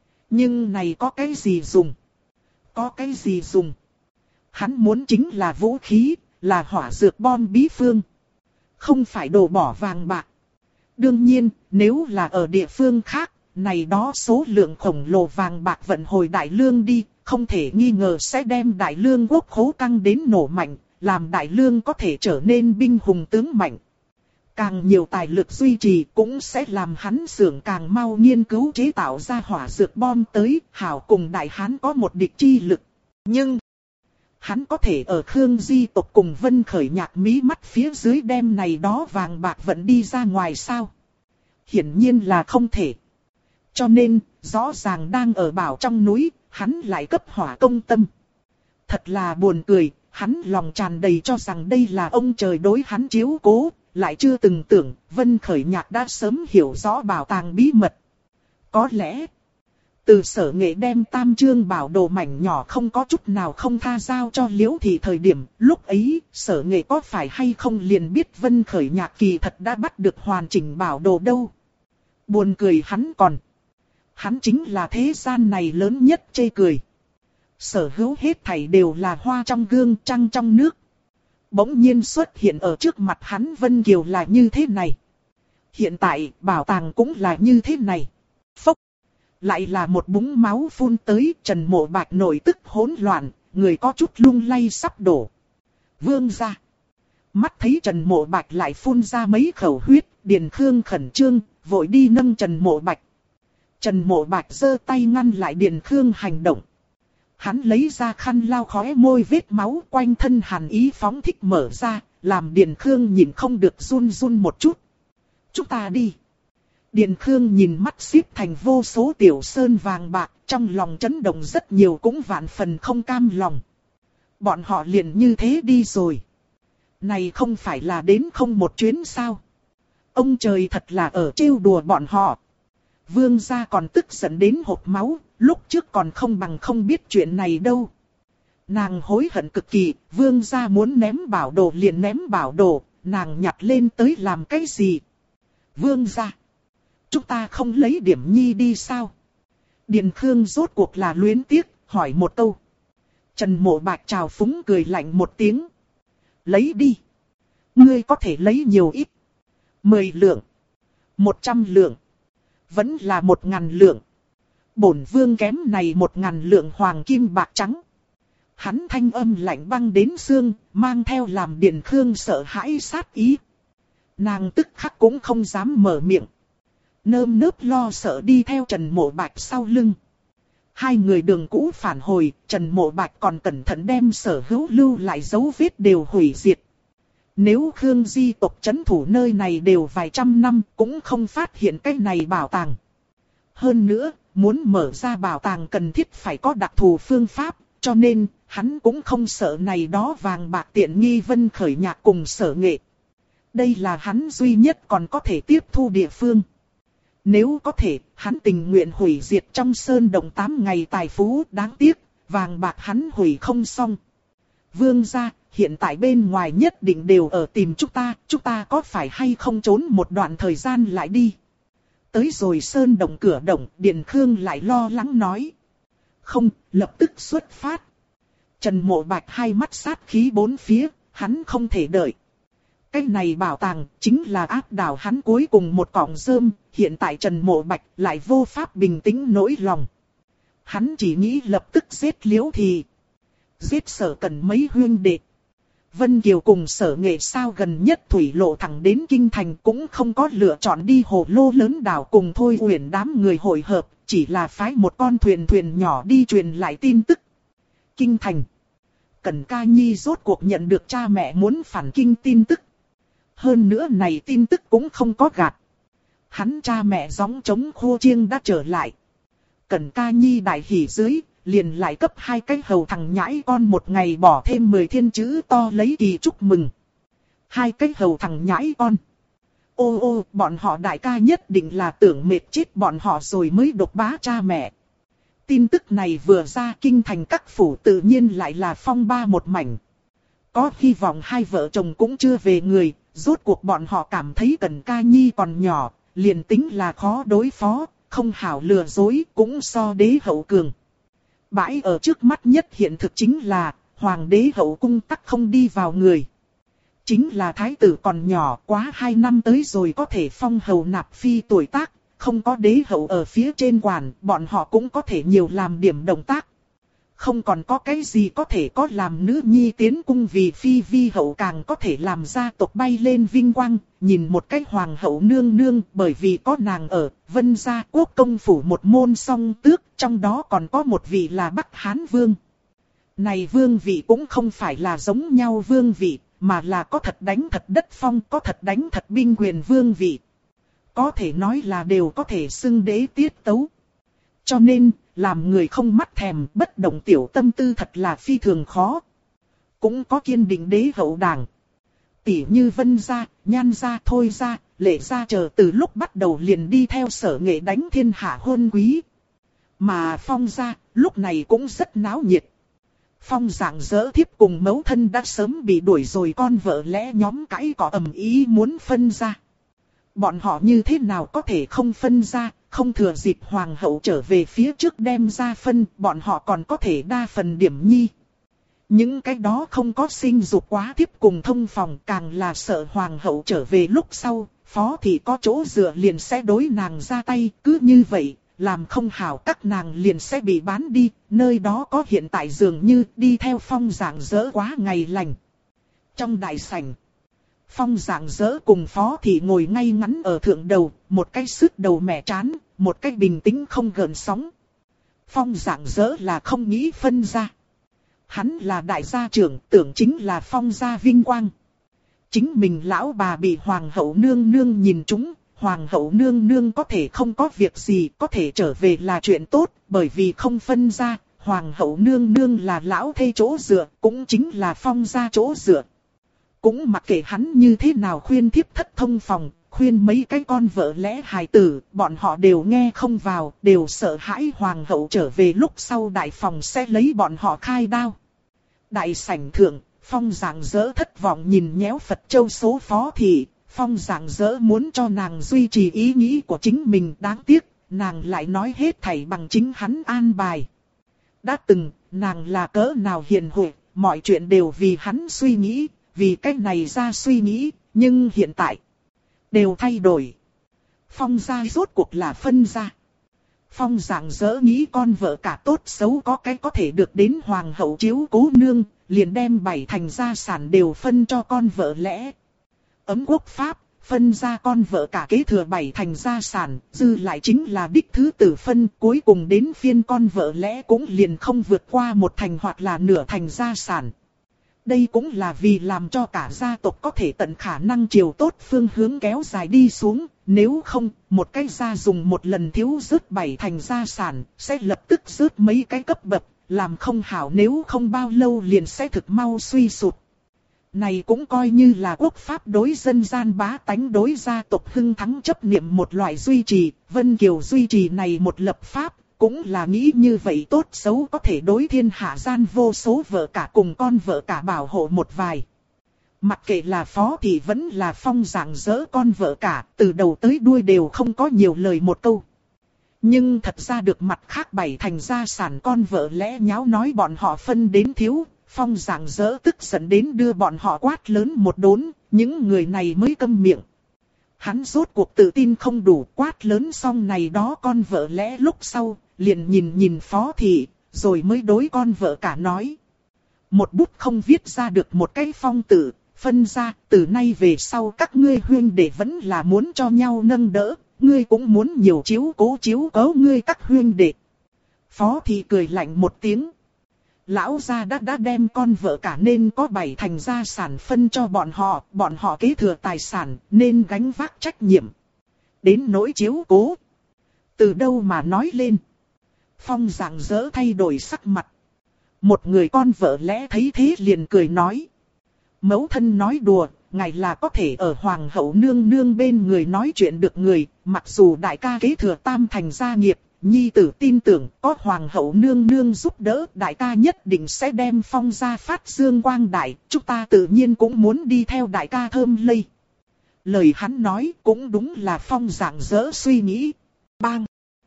Nhưng này có cái gì dùng? Có cái gì dùng? Hắn muốn chính là vũ khí, là hỏa dược bom bí phương. Không phải đổ bỏ vàng bạc. Đương nhiên, nếu là ở địa phương khác, này đó số lượng khổng lồ vàng bạc vận hồi đại lương đi, không thể nghi ngờ sẽ đem đại lương quốc khố căng đến nổ mạnh, làm đại lương có thể trở nên binh hùng tướng mạnh. Càng nhiều tài lực duy trì cũng sẽ làm hắn xưởng càng mau nghiên cứu chế tạo ra hỏa dược bom tới, hảo cùng đại hán có một địch chi lực. Nhưng hắn có thể ở Khương Di tộc cùng Vân Khởi Nhạc mí mắt phía dưới đem này đó vàng bạc vận đi ra ngoài sao? Hiển nhiên là không thể. Cho nên, rõ ràng đang ở bảo trong núi, hắn lại cấp hỏa công tâm. Thật là buồn cười, hắn lòng tràn đầy cho rằng đây là ông trời đối hắn chiếu cố, lại chưa từng tưởng Vân Khởi Nhạc đã sớm hiểu rõ bảo tàng bí mật. Có lẽ, từ Sở Nghệ đem Tam Chương bảo đồ mảnh nhỏ không có chút nào không tha giao cho Liễu Thị thời điểm, lúc ấy, Sở Nghệ có phải hay không liền biết Vân Khởi Nhạc kỳ thật đã bắt được hoàn chỉnh bảo đồ đâu. Buồn cười hắn còn. Hắn chính là thế gian này lớn nhất chê cười. Sở hữu hết thảy đều là hoa trong gương, trăng trong nước. Bỗng nhiên xuất hiện ở trước mặt hắn Vân Kiều là như thế này. Hiện tại, bảo tàng cũng là như thế này. Phốc. Lại là một búng máu phun tới, Trần Mộ Bạch nổi tức hỗn loạn, người có chút lung lay sắp đổ. Vương gia. Mắt thấy Trần Mộ Bạch lại phun ra mấy khẩu huyết, Điền Khương khẩn trương, vội đi nâng Trần Mộ Bạch. Trần Mộ Bạch giơ tay ngăn lại Điền Khương hành động. Hắn lấy ra khăn lau khóe môi vết máu, quanh thân hàn ý phóng thích mở ra, làm Điền Khương nhìn không được run run một chút. Chúng ta đi. Điền Khương nhìn mắt xếp thành vô số tiểu sơn vàng bạc, trong lòng chấn động rất nhiều cũng vạn phần không cam lòng. Bọn họ liền như thế đi rồi. Này không phải là đến không một chuyến sao? Ông trời thật là ở trêu đùa bọn họ. Vương gia còn tức giận đến hộc máu, lúc trước còn không bằng không biết chuyện này đâu. Nàng hối hận cực kỳ, vương gia muốn ném bảo đồ liền ném bảo đồ, nàng nhặt lên tới làm cái gì? Vương gia, chúng ta không lấy điểm nhi đi sao? Điền Khương rốt cuộc là luyến tiếc, hỏi một câu. Trần Mộ Bạch trào phúng cười lạnh một tiếng. Lấy đi. Ngươi có thể lấy nhiều ít. 10 lượng. 100 lượng. Vẫn là 1000 lượng. Bổn vương kém này 1000 lượng hoàng kim bạc trắng. Hắn thanh âm lạnh băng đến xương, mang theo làm Điền Khương sợ hãi sát ý. Nàng tức khắc cũng không dám mở miệng. Nơm nớp lo sợ đi theo Trần Mộ Bạch sau lưng. Hai người đường cũ phản hồi, Trần Mộ Bạch còn cẩn thận đem sở hữu lưu lại dấu vết đều hủy diệt. Nếu Khương Di tộc trấn thủ nơi này đều vài trăm năm cũng không phát hiện cái này bảo tàng. Hơn nữa, muốn mở ra bảo tàng cần thiết phải có đặc thù phương pháp, cho nên hắn cũng không sợ này đó vàng bạc tiện nghi Vân Khởi Nhạc cùng Sở Nghệ. Đây là hắn duy nhất còn có thể tiếp thu địa phương. Nếu có thể, hắn tình nguyện hủy diệt trong sơn động 8 ngày tài phú, đáng tiếc, vàng bạc hắn hủy không xong. Vương gia, hiện tại bên ngoài nhất định đều ở tìm chúng ta có phải hay không trốn một đoạn thời gian lại đi. Tới rồi sơn động cửa động, Điền Khương lại lo lắng nói. Không, lập tức xuất phát. Trần Mộ Bạch hai mắt sát khí bốn phía, hắn không thể đợi. Cái này bảo tàng chính là áp đảo hắn cuối cùng một cọng rơm, hiện tại Trần Mộ Bạch lại vô pháp bình tĩnh nỗi lòng. Hắn chỉ nghĩ lập tức giết Liễu Thì. Giết Sở Cần mấy huynh đệ. Vân Kiều cùng Sở Nghệ sao gần nhất thủy lộ thẳng đến kinh thành cũng không có lựa chọn đi hồ lô lớn đảo cùng Thôi Uyển đám người hội hợp, chỉ là phái một con thuyền nhỏ đi truyền lại tin tức. Kinh thành. Cẩn Ca Nhi rốt cuộc nhận được cha mẹ muốn phản kinh tin tức. Hơn nữa này tin tức cũng không có gạt. Hắn cha mẹ gióng trống khô chiêng đã trở lại. Cẩn Ca Nhi đại hỉ dưới, liền lại cấp 2 cái hầu thằng nhãi con một ngày bỏ thêm 10 thiên chữ to lấy kỳ chúc mừng. 2 cái hầu thằng nhãi con. Ô, bọn họ đại ca nhất định là tưởng mệt chết bọn họ rồi mới độc bá cha mẹ. Tin tức này vừa ra kinh thành các phủ tự nhiên lại là phong ba một mảnh. Có hy vọng hai vợ chồng cũng chưa về người, rốt cuộc bọn họ cảm thấy Cẩn Ca Nhi còn nhỏ, liền tính là khó đối phó, không hảo lừa dối cũng so đế hậu cường. Bãi ở trước mắt nhất hiện thực chính là, hoàng đế hậu cung tắc không đi vào người. Chính là thái tử còn nhỏ quá 2 năm tới rồi có thể phong hầu nạp phi tuổi tác, không có đế hậu ở phía trên quản, bọn họ cũng có thể nhiều làm điểm động tác. Không còn có cái gì có thể có làm nữ nhi tiến cung vì phi vi hậu càng có thể làm gia tộc bay lên vinh quang, nhìn một cái hoàng hậu nương nương bởi vì có nàng ở, Vân gia quốc công phủ một môn song tước, trong đó còn có một vị là Bắc Hán vương. Này vương vị cũng không phải là giống nhau vương vị, mà là có thật đánh thật đất phong, có thật đánh thật binh quyền vương vị. Có thể nói là đều có thể xưng đế tiết tấu. Cho nên, làm người không mắt thèm, bất động tiểu tâm tư thật là phi thường khó. Cũng có kiên định đế hậu đảng. Tỉ như Vân gia, Nhan gia, Thôi gia, Lệ gia chờ từ lúc bắt đầu liền đi theo Sở Nghệ đánh thiên hạ hôn quý. Mà Phong gia, lúc này cũng rất náo nhiệt. Phong dạng dỡ thiếp cùng mẫu thân đã sớm bị đuổi rồi, con vợ lẽ nhóm cãi cọ ầm ý muốn phân ra. Bọn họ như thế nào có thể không phân ra, không thừa dịp hoàng hậu trở về phía trước đem ra phân, bọn họ còn có thể đa phần điểm nhi. Những cái đó không có sinh dục quá thiếp cùng thông phòng, càng là sợ hoàng hậu trở về lúc sau, phó thì có chỗ dựa liền sẽ đối nàng ra tay, cứ như vậy, làm không hảo các nàng liền sẽ bị bán đi, nơi đó có hiện tại dường như đi theo Phong dạng dỡ quá ngày lành. Trong đại sảnh, Phong Rạng Rỡ cùng Phó Thị ngồi ngay ngắn ở thượng đầu, một cái sứt đầu mẻ trán, một cái bình tĩnh không gợn sóng. Phong Rạng Rỡ là không nghĩ phân ra. Hắn là đại gia trưởng, tưởng chính là Phong gia vinh quang. Chính mình lão bà bị Hoàng hậu nương nương nhìn trúng, Hoàng hậu nương nương có thể không có việc gì, có thể trở về là chuyện tốt, bởi vì không phân ra, Hoàng hậu nương nương là lão thê chỗ dựa, cũng chính là Phong gia chỗ dựa. Cũng mặc kệ hắn như thế nào khuyên thiếp thất thông phòng, khuyên mấy cái con vợ lẽ hài tử, bọn họ đều nghe không vào, đều sợ hãi Hoàng hậu trở về lúc sau đại phòng sẽ lấy bọn họ khai đao. Đại sảnh thượng, Phong Rạng Rỡ thất vọng nhìn nhéo Phật châu số Phó Thị, Phong Rạng Rỡ muốn cho nàng duy trì ý nghĩ của chính mình, đáng tiếc, nàng lại nói hết thảy bằng chính hắn an bài. Đã từng, nàng là cỡ nào hiền huệ, mọi chuyện đều vì hắn suy nghĩ, vì cách này ra suy nghĩ, nhưng hiện tại, đều thay đổi. Phong gia rốt cuộc là phân gia. Phong Rạng Rỡ nghĩ con vợ cả tốt xấu có cái có thể được đến Hoàng hậu chiếu cố nương, liền đem 7 thành gia sản đều phân cho con vợ lẽ. Ấm quốc pháp, phân ra con vợ cả kế thừa 7 thành gia sản, dư lại chính là đích thứ tử phân, cuối cùng đến phiên con vợ lẽ cũng liền không vượt qua 1 thành hoặc là nửa thành gia sản. Đây cũng là vì làm cho cả gia tộc có thể tận khả năng chiều tốt phương hướng kéo dài đi xuống, nếu không, một cái gia dùng một lần thiếu rớt 7 thành gia sản, sẽ lập tức rớt mấy cái cấp bậc, làm không hảo nếu không bao lâu liền sẽ thực mau suy sụp. Này cũng coi như là quốc pháp đối dân gian bá tánh đối gia tộc hưng thắng chấp niệm một loại duy trì, Vân Kiều duy trì này một lập pháp, cũng là nghĩ như vậy tốt xấu có thể đối thiên hạ gian vô số vợ cả cùng con vợ cả bảo hộ một vài. Mặc kệ là Phó Thị vẫn là Phong Rạng Rỡ con vợ cả, từ đầu tới đuôi đều không có nhiều lời một câu. Nhưng thật ra được mặt khác 7 thành gia sản con vợ lẽ nháo nói bọn họ phân đến thiếu, Phong Rạng Rỡ tức giận đến đưa bọn họ quát lớn một đốn, những người này mới câm miệng. Hắn rốt cuộc tự tin không đủ, quát lớn xong này đó con vợ lẽ lúc sau, liền nhìn Phó Thị, rồi mới đối con vợ cả nói. Một bút không viết ra được một cái phong tử, phân ra, từ nay về sau các ngươi huynh đệ vẫn là muốn cho nhau nâng đỡ, ngươi cũng muốn nhiều chiếu cố ngươi các huynh đệ. Phó Thị cười lạnh một tiếng. Lão gia đã đem con vợ cả nên có 7 thành gia sản phân cho bọn họ kế thừa tài sản nên gánh vác trách nhiệm. Đến nỗi chiếu cố, từ đâu mà nói lên. Phong Rạng Rỡ thay đổi sắc mặt. Một người con vợ lẽ thấy thế liền cười nói. Mẫu thân nói đùa, ngài là có thể ở Hoàng hậu nương nương bên người nói chuyện được người, mặc dù đại ca kế thừa tam thành gia nghiệp. Nhi tử tin tưởng có Hoàng hậu nương nương giúp đỡ, đại ca nhất định sẽ đem Phong gia phát dương quang đại, chúng ta tự nhiên cũng muốn đi theo đại ca thơm lây. Lời hắn nói cũng đúng là Phong Rạng Rỡ suy nghĩ. Bang!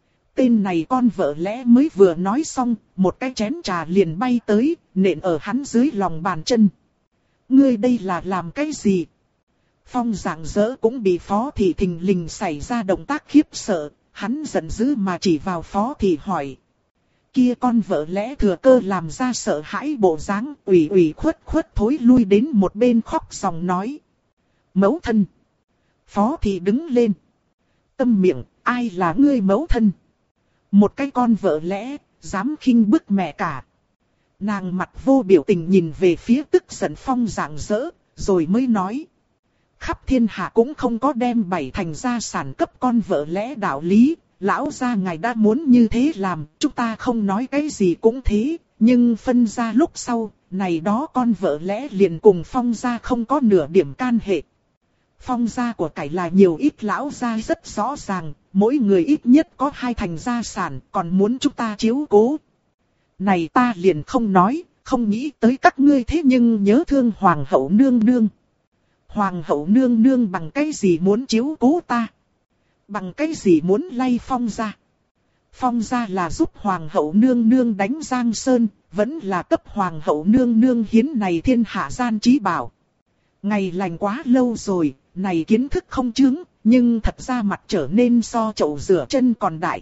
Tên này con vợ lẽ mới vừa nói xong, một cái chén trà liền bay tới, nện ở hắn dưới lòng bàn chân. Ngươi đây là làm cái gì? Phong Rạng Rỡ cũng bị Phó Thị thình lình xảy ra động tác khiếp sợ. Hắn giận dữ mà chỉ vào Phó Thị hỏi. Kia con vợ lẽ thừa cơ làm ra sợ hãi bộ dáng, ủy khuất thối lui đến một bên khóc sòng nói. Mẫu thân. Phó Thị đứng lên. Câm miệng, ai là ngươi mẫu thân? Một cái con vợ lẽ, dám khinh bức mẹ cả. Nàng mặt vô biểu tình nhìn về phía tức giận Phong Rạng Rỡ, rồi mới nói. Khắp thiên hạ cũng không có đem 7 thành gia sản cấp con vợ lẽ đạo lý, lão gia ngài đã muốn như thế làm, chúng ta không nói cái gì cũng thế, nhưng phân ra lúc sau, này đó con vợ lẽ liền cùng Phong gia không có nửa điểm can hệ. Phong gia của cải là nhiều ít lão gia rất rõ ràng, mỗi người ít nhất có 2 thành gia sản, còn muốn chúng ta chiếu cố. Này ta liền không nói, không nghĩ tới các ngươi thế nhưng nhớ thương Hoàng hậu nương nương. Hoàng hậu nương nương bằng cái gì muốn chiếu cố ta? Bằng cái gì muốn lay Phong gia? Phong gia là giúp Hoàng hậu nương nương đánh Giang Sơn, vẫn là cấp Hoàng hậu nương nương hiến này thiên hạ gian trí bảo. Ngày lành quá lâu rồi, này kiến thức không chứng, nhưng thật ra mặt trở nên so chậu rửa chân còn đại.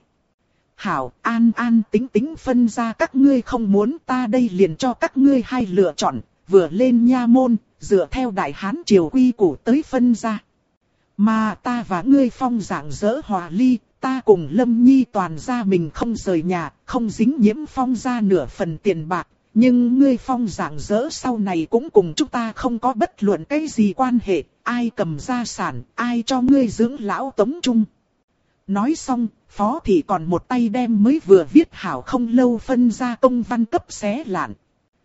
Hảo, an tính phân ra các ngươi không muốn, ta đây liền cho các ngươi 2 lựa chọn, vừa lên nha môn, dựa theo Đại Hán triều quy củ tới phân gia. Mà ta và ngươi Phong Giảng Dỡ hòa ly, ta cùng Lâm Nhi toàn gia mình không rời nhà, không dính nhiễm Phong gia nửa phần tiền bạc. Nhưng ngươi Phong Giảng Dỡ sau này cũng cùng chúng ta không có bất luận cái gì quan hệ, ai cầm gia sản, ai cho ngươi dưỡng lão tống trung. Nói xong, Phó Thị còn một tay đem mới vừa viết hảo không lâu phân ra công văn cấp xé lạn.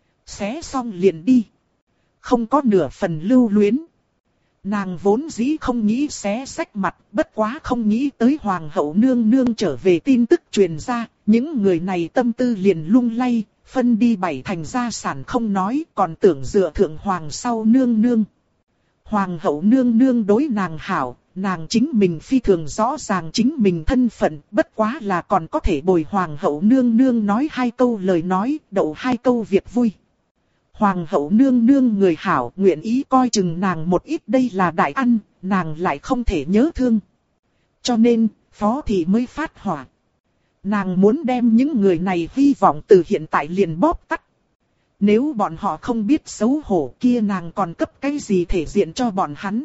Xé xong liền đi. Không có nửa phần lưu luyến. Nàng vốn dĩ không nghĩ xé sách mặt, bất quá không nghĩ tới Hoàng hậu nương nương trở về tin tức truyền ra, những người này tâm tư liền lung lay, phân đi 7 thành gia sản không nói, còn tưởng dựa thượng Hoàng sau nương nương. Hoàng hậu nương nương đối nàng hảo, nàng chính mình phi thường rõ ràng chính mình thân phận, bất quá là còn có thể bồi Hoàng hậu nương nương nói 2 câu lời nói, đậu 2 câu việc vui. Hoàng hậu nương nương người hảo nguyện ý coi chừng nàng một ít, đây là đại ăn, nàng lại không thể nhớ thương. Cho nên, Phó Thị mới phát hỏa. Nàng muốn đem những người này hy vọng từ hiện tại liền bóp tắt. Nếu bọn họ không biết xấu hổ kia nàng còn cấp cái gì thể diện cho bọn hắn.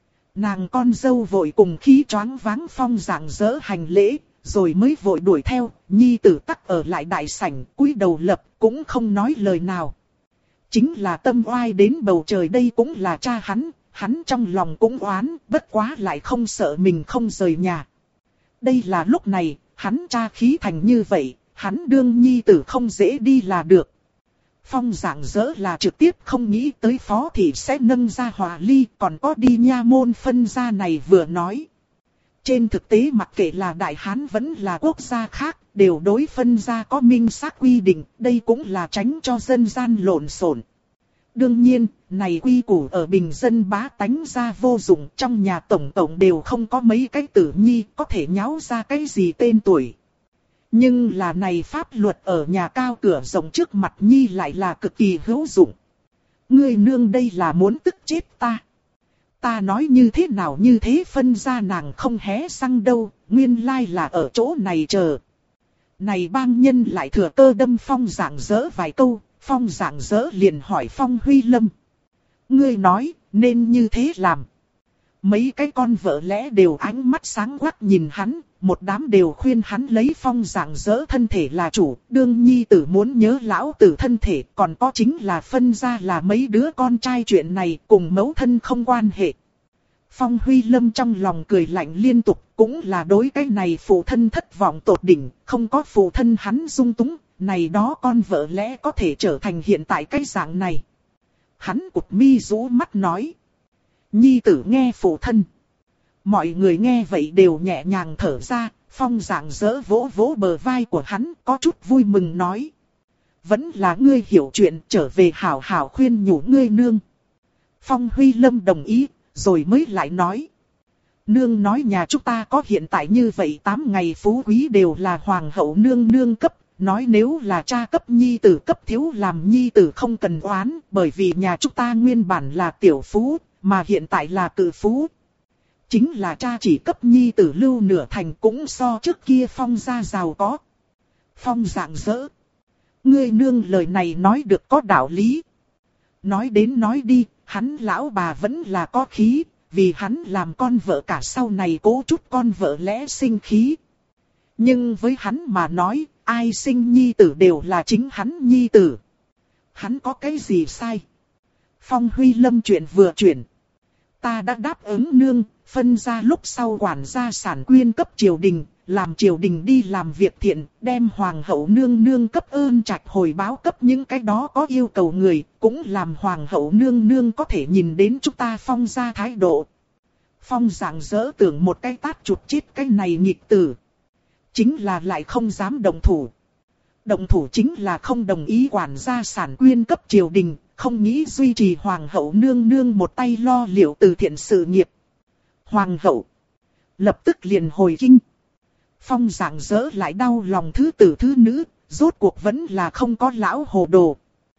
Nàng con dâu vội cùng khí choáng váng Phong Giảng Dỡ hành lễ, rồi mới vội đuổi theo, nhi tử tắc ở lại đại sảnh, cúi đầu lập cũng không nói lời nào. Chính là tâm oai đến bầu trời, đây cũng là cha hắn trong lòng cũng oán, bất quá lại không sợ mình không rời nhà. Đây là lúc này, hắn cha khí thành như vậy, hắn đương nhi tử không dễ đi là được. Phong Giảng Dỡ là trực tiếp không nghĩ tới Phó Thị sẽ nâng ra hòa ly, còn có đi nha môn phân gia này vừa nói. Trên thực tế mặc kệ là Đại Hán vẫn là quốc gia khác, đều đối phân gia có minh xác quy định, đây cũng là tránh cho dân gian lộn xộn. Đương nhiên, này quy củ ở bình dân bá tánh ra vô dụng, trong nhà tổng đều không có mấy cái tử nhi có thể nháo ra cái gì tên tuổi. Nhưng là này pháp luật ở nhà cao cửa rộng trước mặt nhi lại là cực kỳ hữu dụng. Ngươi nương đây là muốn tức chết ta. Ta nói như thế nào như thế phân ra nàng không hé răng đâu, nguyên lai là ở chỗ này chờ. Này bang nhân lại thừa cơ đâm Phong Giảng Dỡ vài câu, Phong Giảng Dỡ liền hỏi Phong Huy Lâm. Ngươi nói, nên như thế làm. Mấy cái con vợ lẽ đều ánh mắt sáng quắc nhìn hắn, một đám đều khuyên hắn lấy Phong Giảng Dỡ thân thể là chủ, đương nhi tử muốn nhớ lão tử thân thể, còn có chính là phân ra là mấy đứa con trai chuyện này cùng mẫu thân không quan hệ. Phong Huy Lâm trong lòng cười lạnh liên tục, cũng là đối cái này phụ thân thất vọng tột đỉnh, không có phụ thân hắn dung túng, này đó con vợ lẽ có thể trở thành hiện tại cái dạng này. Hắn cụp mi rũ mắt nói. Nhi tử nghe phụ thân. Mọi người nghe vậy đều nhẹ nhàng thở ra, Phong Giảng Dỡ vỗ vỗ bờ vai của hắn, có chút vui mừng nói. Vẫn là ngươi hiểu chuyện, trở về hảo hảo khuyên nhủ ngươi nương. Phong Huy Lâm đồng ý, rồi mới lại nói. Nương nói nhà chúng ta có hiện tại như vậy 8 ngày phú quý đều là Hoàng hậu nương nương cấp. Nói nếu là cha cấp nhi tử cấp thiếu làm nhi tử không cần oán, bởi vì nhà chúng ta nguyên bản là tiểu phú, mà hiện tại là cự phú. Chính là cha chỉ cấp nhi tử lưu nửa thành cũng so trước kia Phong gia giàu có. Phong Giảng Dỡ. Ngươi nương lời này nói được có đạo lý. Nói đến nói đi, hắn lão bà vẫn là có khí, vì hắn làm con vợ cả sau này cố chút con vợ lẽ sinh khí. Nhưng với hắn mà nói, ai sinh nhi tử đều là chính hắn nhi tử. Hắn có cái gì sai? Phong Huy Lâm chuyện vừa chuyển. Ta đã đáp ứng nương, phân ra lúc sau quản gia sản quyên cấp triều đình, làm triều đình đi làm việc thiện, đem Hoàng hậu nương nương cấp ơn trạch hồi báo cấp những cái đó có yêu cầu người, cũng làm Hoàng hậu nương nương có thể nhìn đến chúng ta Phong gia thái độ. Phong Giảng Dỡ tưởng một cái tát chụp chết cái này nghịch tử. Chính là lại không dám động thủ. Động thủ chính là không đồng ý quản gia sản quyên cấp triều đình, không nghĩ duy trì Hoàng hậu nương nương một tay lo liệu từ thiện sự nghiệp. Hoàng hậu lập tức liền hồi kinh. Phong Giảng Dỡ lại đau lòng thứ tử thứ nữ, rốt cuộc vẫn là không có lão hồ đồ.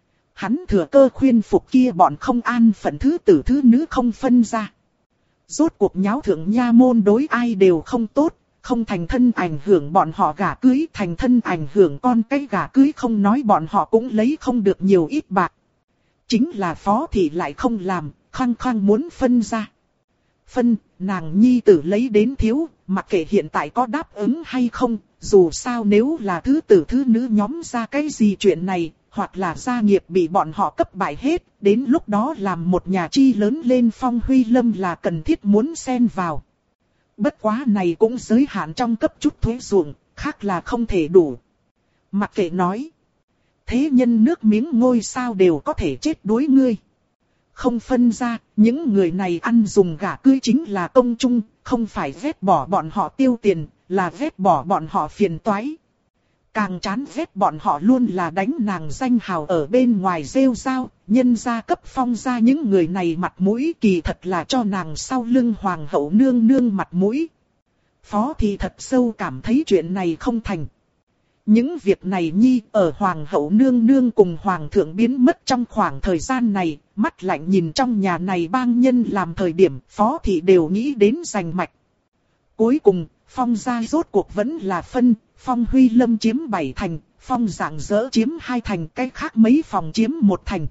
Hắn thừa cơ khuyên phục kia bọn không an phận thứ tử thứ nữ không phân ra. Rốt cuộc nháo thượng nha môn đối ai đều không tốt, không thành thân ảnh hưởng bọn họ gả cưới, thành thân ảnh hưởng con cái gả cưới không nói bọn họ cũng lấy không được nhiều ít bạc. Chính là phó thị lại không làm, khăng khăng muốn phân ra. Phân, nàng nhi tử lấy đến thiếu, mặc kệ hiện tại có đáp ứng hay không, dù sao nếu là thứ tử thứ nữ nhóm ra cái gì chuyện này, hoặc là gia nghiệp bị bọn họ cấp bại hết, đến lúc đó làm một nhà chi lớn lên Phong Huy Lâm là cần thiết muốn xen vào. Bất quá này cũng giới hạn trong cấp chút thuế ruộng, khác là không thể đủ. Mặc kệ nói, thế nhân nước miếng ngôi sao đều có thể chết đuối ngươi. Không phân ra, những người này ăn dùng gả cưới chính là công chung, không phải vét bỏ bọn họ tiêu tiền, là vét bỏ bọn họ phiền toái. Càng chán ghét bọn họ luôn là đánh nàng danh hào ở bên ngoài rêu rao, nhân gia cấp Phong ra những người này mặt mũi, kỳ thật là cho nàng sau lưng hoàng hậu nương nương mặt mũi. Phó thì thật sâu cảm thấy chuyện này không thành. Những việc này nhi ở hoàng hậu nương nương cùng hoàng thượng biến mất trong khoảng thời gian này, mắt lạnh nhìn trong nhà này bang nhân làm thời điểm phó thị đều nghĩ đến giành mạch. Cuối cùng, Phong gia rốt cuộc vẫn là phân, Phong Huy Lâm chiếm 7 thành, Phong Giảng Dỡ chiếm 2 thành, cái khác mấy phòng chiếm 1 thành.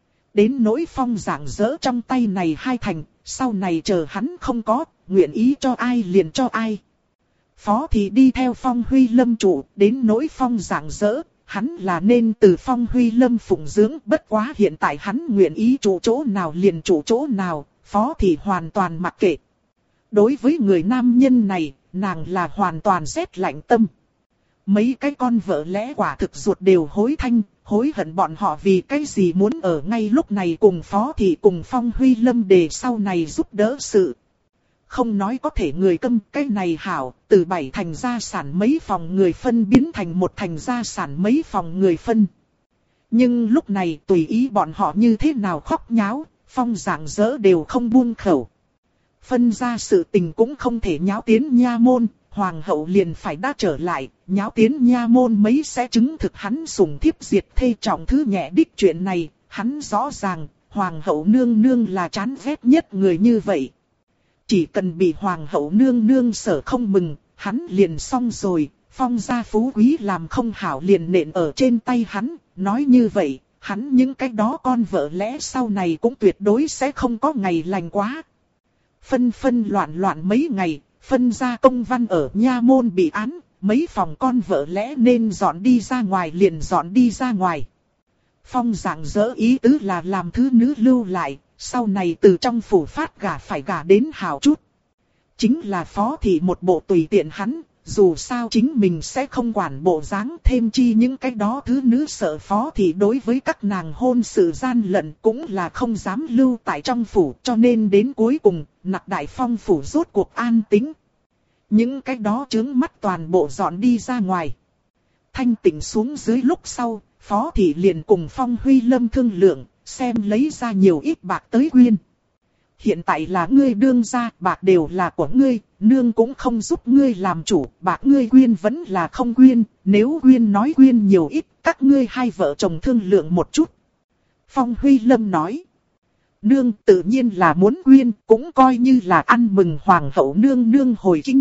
Đến nỗi Phong Giảng Dỡ trong tay này 2 thành, sau này chờ hắn không có, nguyện ý cho ai liền cho ai. Phó thì đi theo Phong Huy Lâm trụ, đến nỗi Phong Giảng Dỡ, hắn là nên từ Phong Huy Lâm phụng dưỡng, bất quá hiện tại hắn nguyện ý trụ chỗ nào liền trụ chỗ nào, Phó thì hoàn toàn mặc kệ. Đối với người nam nhân này, nàng là hoàn toàn rét lạnh tâm. Mấy cái con vợ lẽ quả thực ruột đều hối thanh, hối hận bọn họ vì cái gì muốn ở ngay lúc này cùng Phó thị cùng Phong Huy Lâm để sau này giúp đỡ sự. Không nói có thể người câm, cái này hảo, từ 7 thành gia sản mấy phòng người phân biến thành 1 thành gia sản mấy phòng người phân. Nhưng lúc này tùy ý bọn họ như thế nào khóc nháo, Phong Giảng Dỡ đều không buông khẩu. Phân ra sự tình cũng không thể nháo tiến nha môn, hoàng hậu liền phải đã trở lại, nháo tiến nha môn mấy sẽ chứng thực hắn sủng thiếp diệt thê trọng thứ nhẹ đích chuyện này, hắn rõ ràng, hoàng hậu nương nương là chán ghét nhất người như vậy. Chỉ cần bị hoàng hậu nương nương sở không mừng, hắn liền xong rồi, Phong gia phú quý làm không hảo liền nện ở trên tay hắn, nói như vậy, hắn những cái đó con vợ lẽ sau này cũng tuyệt đối sẽ không có ngày lành quá. Phân loạn mấy ngày, phân ra công văn ở nha môn bị án, mấy phòng con vợ lẽ nên dọn đi ra ngoài liền dọn đi ra ngoài. Phong Giảng Dỡ ý tứ là làm thứ nữ lưu lại, sau này từ trong phủ phát gả phải gả đến hảo chút. Chính là Phó thị một bộ tùy tiện hắn, dù sao chính mình sẽ không quản bộ dáng, thêm chi những cái đó thứ nữ sợ Phó thị đối với các nàng hôn sự gian lận cũng là không dám lưu tại trong phủ, cho nên đến cuối cùng, Nặc Đại Phong phủ rốt cuộc an tĩnh. Những cái đó chướng mắt toàn bộ dọn đi ra ngoài. Thanh tịnh xuống dưới lúc sau, Phó thị liền cùng Phong Huy Lâm thương lượng, xem lấy ra nhiều ít bạc tới quyên. Hiện tại là ngươi đương gia, bạc đều là của ngươi, nương cũng không giúp ngươi làm chủ, bạc ngươi quyên vẫn là không quyên, nếu quyên nói quyên nhiều ít, các ngươi hai vợ chồng thương lượng một chút. Phong Huy Lâm nói, nương tự nhiên là muốn quyên, cũng coi như là ăn mừng hoàng hậu nương nương hồi kinh.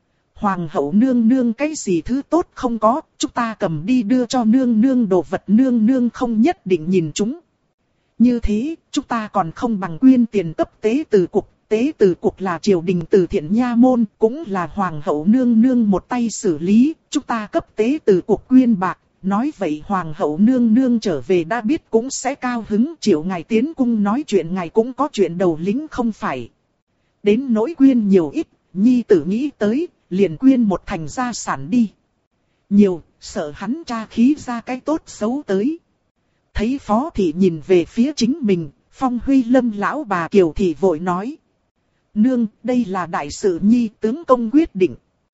Hoàng hậu nương nương cái gì thứ tốt không có, chúng ta cầm đi đưa cho nương nương đồ vật, nương nương không nhất định nhìn chúng. Như thế, chúng ta còn không bằng quyên tiền cấp tế từ cục. Tế từ cục là triều đình từ thiện nha môn, cũng là hoàng hậu nương nương một tay xử lý. Chúng ta cấp tế từ cục quyên bạc. Nói vậy hoàng hậu nương nương trở về đã biết cũng sẽ cao hứng. Chiều ngài tiến cung nói chuyện ngài cũng có chuyện đầu lính không phải. Đến nỗi quyên nhiều ít, nhi tử nghĩ tới, liền quyên 1 thành gia sản đi. Nhiều, sợ hắn tra khí ra cái tốt xấu tới. Thấy Phó thị nhìn về phía chính mình, Phong Huy Lâm lão bà Kiều thị vội nói. Nương, đây là đại sự nhi tướng công quyết định.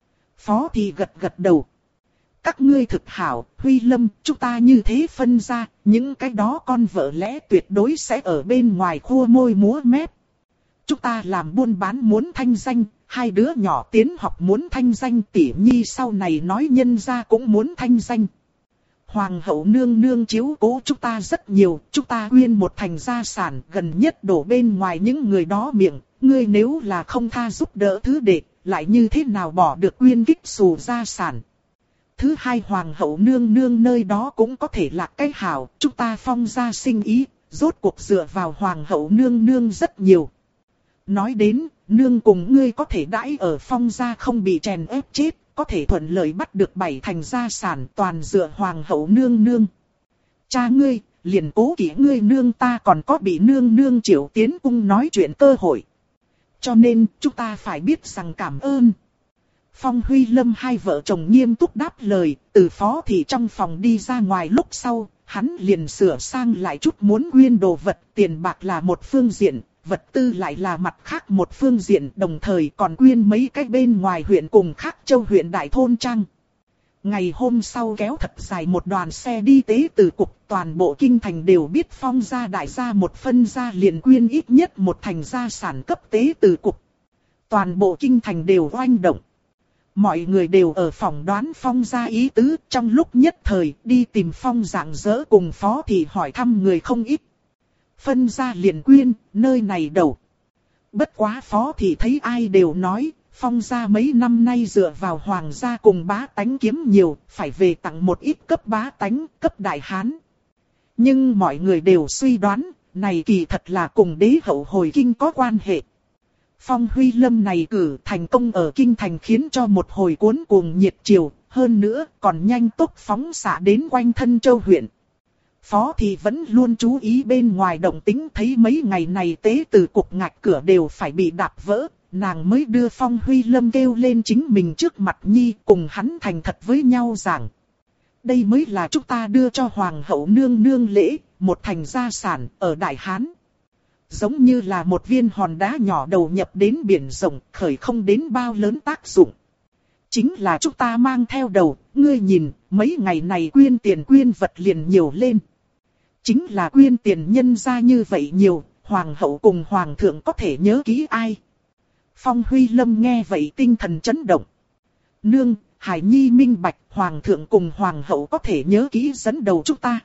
Phó thị gật đầu. Các ngươi thực hảo, Huy Lâm, chúng ta như thế phân ra, những cái đó con vợ lẽ tuyệt đối sẽ ở bên ngoài khua môi múa mép. Chúng ta làm buôn bán muốn thanh danh, 2 đứa nhỏ tiến học muốn thanh danh, tỷ nhi sau này nói nhân ra cũng muốn thanh danh. Hoàng hậu nương nương chiếu cố chúng ta rất nhiều, chúng ta quyên 1 thành gia sản gần nhất đổ bên ngoài những người đó miệng, ngươi nếu là không tha giúp đỡ thứ đệ, lại như thế nào bỏ được quyên kích xù gia sản. Thứ hai hoàng hậu nương nương nơi đó cũng có thể là cái hảo, chúng ta Phong gia sinh ý, rốt cuộc dựa vào hoàng hậu nương nương rất nhiều. Nói đến, nương cùng ngươi có thể đãi ở Phong gia không bị chèn ép chết, có thể thuận lợi bắt được 7 thành gia sản toàn dựa hoàng hậu nương nương. Cha ngươi, liền cố kỹ ngươi nương ta còn có bị nương nương triệu tiến cung nói chuyện cơ hội. Cho nên, chúng ta phải biết rằng cảm ơn. Phong Huy Lâm hai vợ chồng nghiêm túc đáp lời, từ phó thị trong phòng đi ra ngoài lúc sau, hắn liền sửa sang lại chút muốn quyên đồ vật, tiền bạc là một phương diện, vật tư lại là mặt khác một phương diện, đồng thời còn quyên mấy cái bên ngoài huyện cùng khác châu huyện đại thôn trang. Ngày hôm sau kéo thật dài một đoàn xe đi tế từ cục, toàn bộ kinh thành đều biết Phong gia đại gia một phân gia liền quyên ít nhất một thành gia sản cấp tế từ cục. Toàn bộ kinh thành đều oanh động. Mọi người đều ở phòng đoán Phong gia ý tứ, trong lúc nhất thời đi tìm Phong Rạng Rỡ cùng phó thị hỏi thăm người không ít. Phân gia liền quyên, nơi này đầu. Bất quá phó thị thấy ai đều nói, Phong gia mấy năm nay dựa vào hoàng gia cùng bá tánh kiếm nhiều, phải về tặng một ít cấp bá tánh, cấp đại hán. Nhưng mọi người đều suy đoán, này kỳ thật là cùng đế hậu hồi kinh có quan hệ. Phong Huy Lâm này cử thành công ở kinh thành khiến cho một hồi cuốn cuồng nhiệt triều, hơn nữa còn nhanh tốc phóng xạ đến quanh thân châu huyện. Phó thì vẫn luôn chú ý bên ngoài động tĩnh, thấy mấy ngày này tế từ cục ngạch cửa đều phải bị đạp vỡ, nàng mới đưa Phong Huy Lâm kêu lên chính mình trước mặt nhi cùng hắn thành thật với nhau rằng. Đây mới là chúng ta đưa cho hoàng hậu nương nương lễ, một thành gia sản ở Đại Hán. Giống như là một viên hòn đá nhỏ đầu nhập đến biển rộng, khởi không đến bao lớn tác dụng. Chính là chúng ta mang theo đầu, ngươi nhìn, mấy ngày này quyên tiền quyên vật liền nhiều lên. Chính là quyên tiền nhân ra như vậy nhiều, hoàng hậu cùng hoàng thượng có thể nhớ kỹ ai. Phong Huy Lâm nghe vậy tinh thần chấn động. Nương, Hải Nhi minh bạch, hoàng thượng cùng hoàng hậu có thể nhớ kỹ dẫn đầu chúng ta.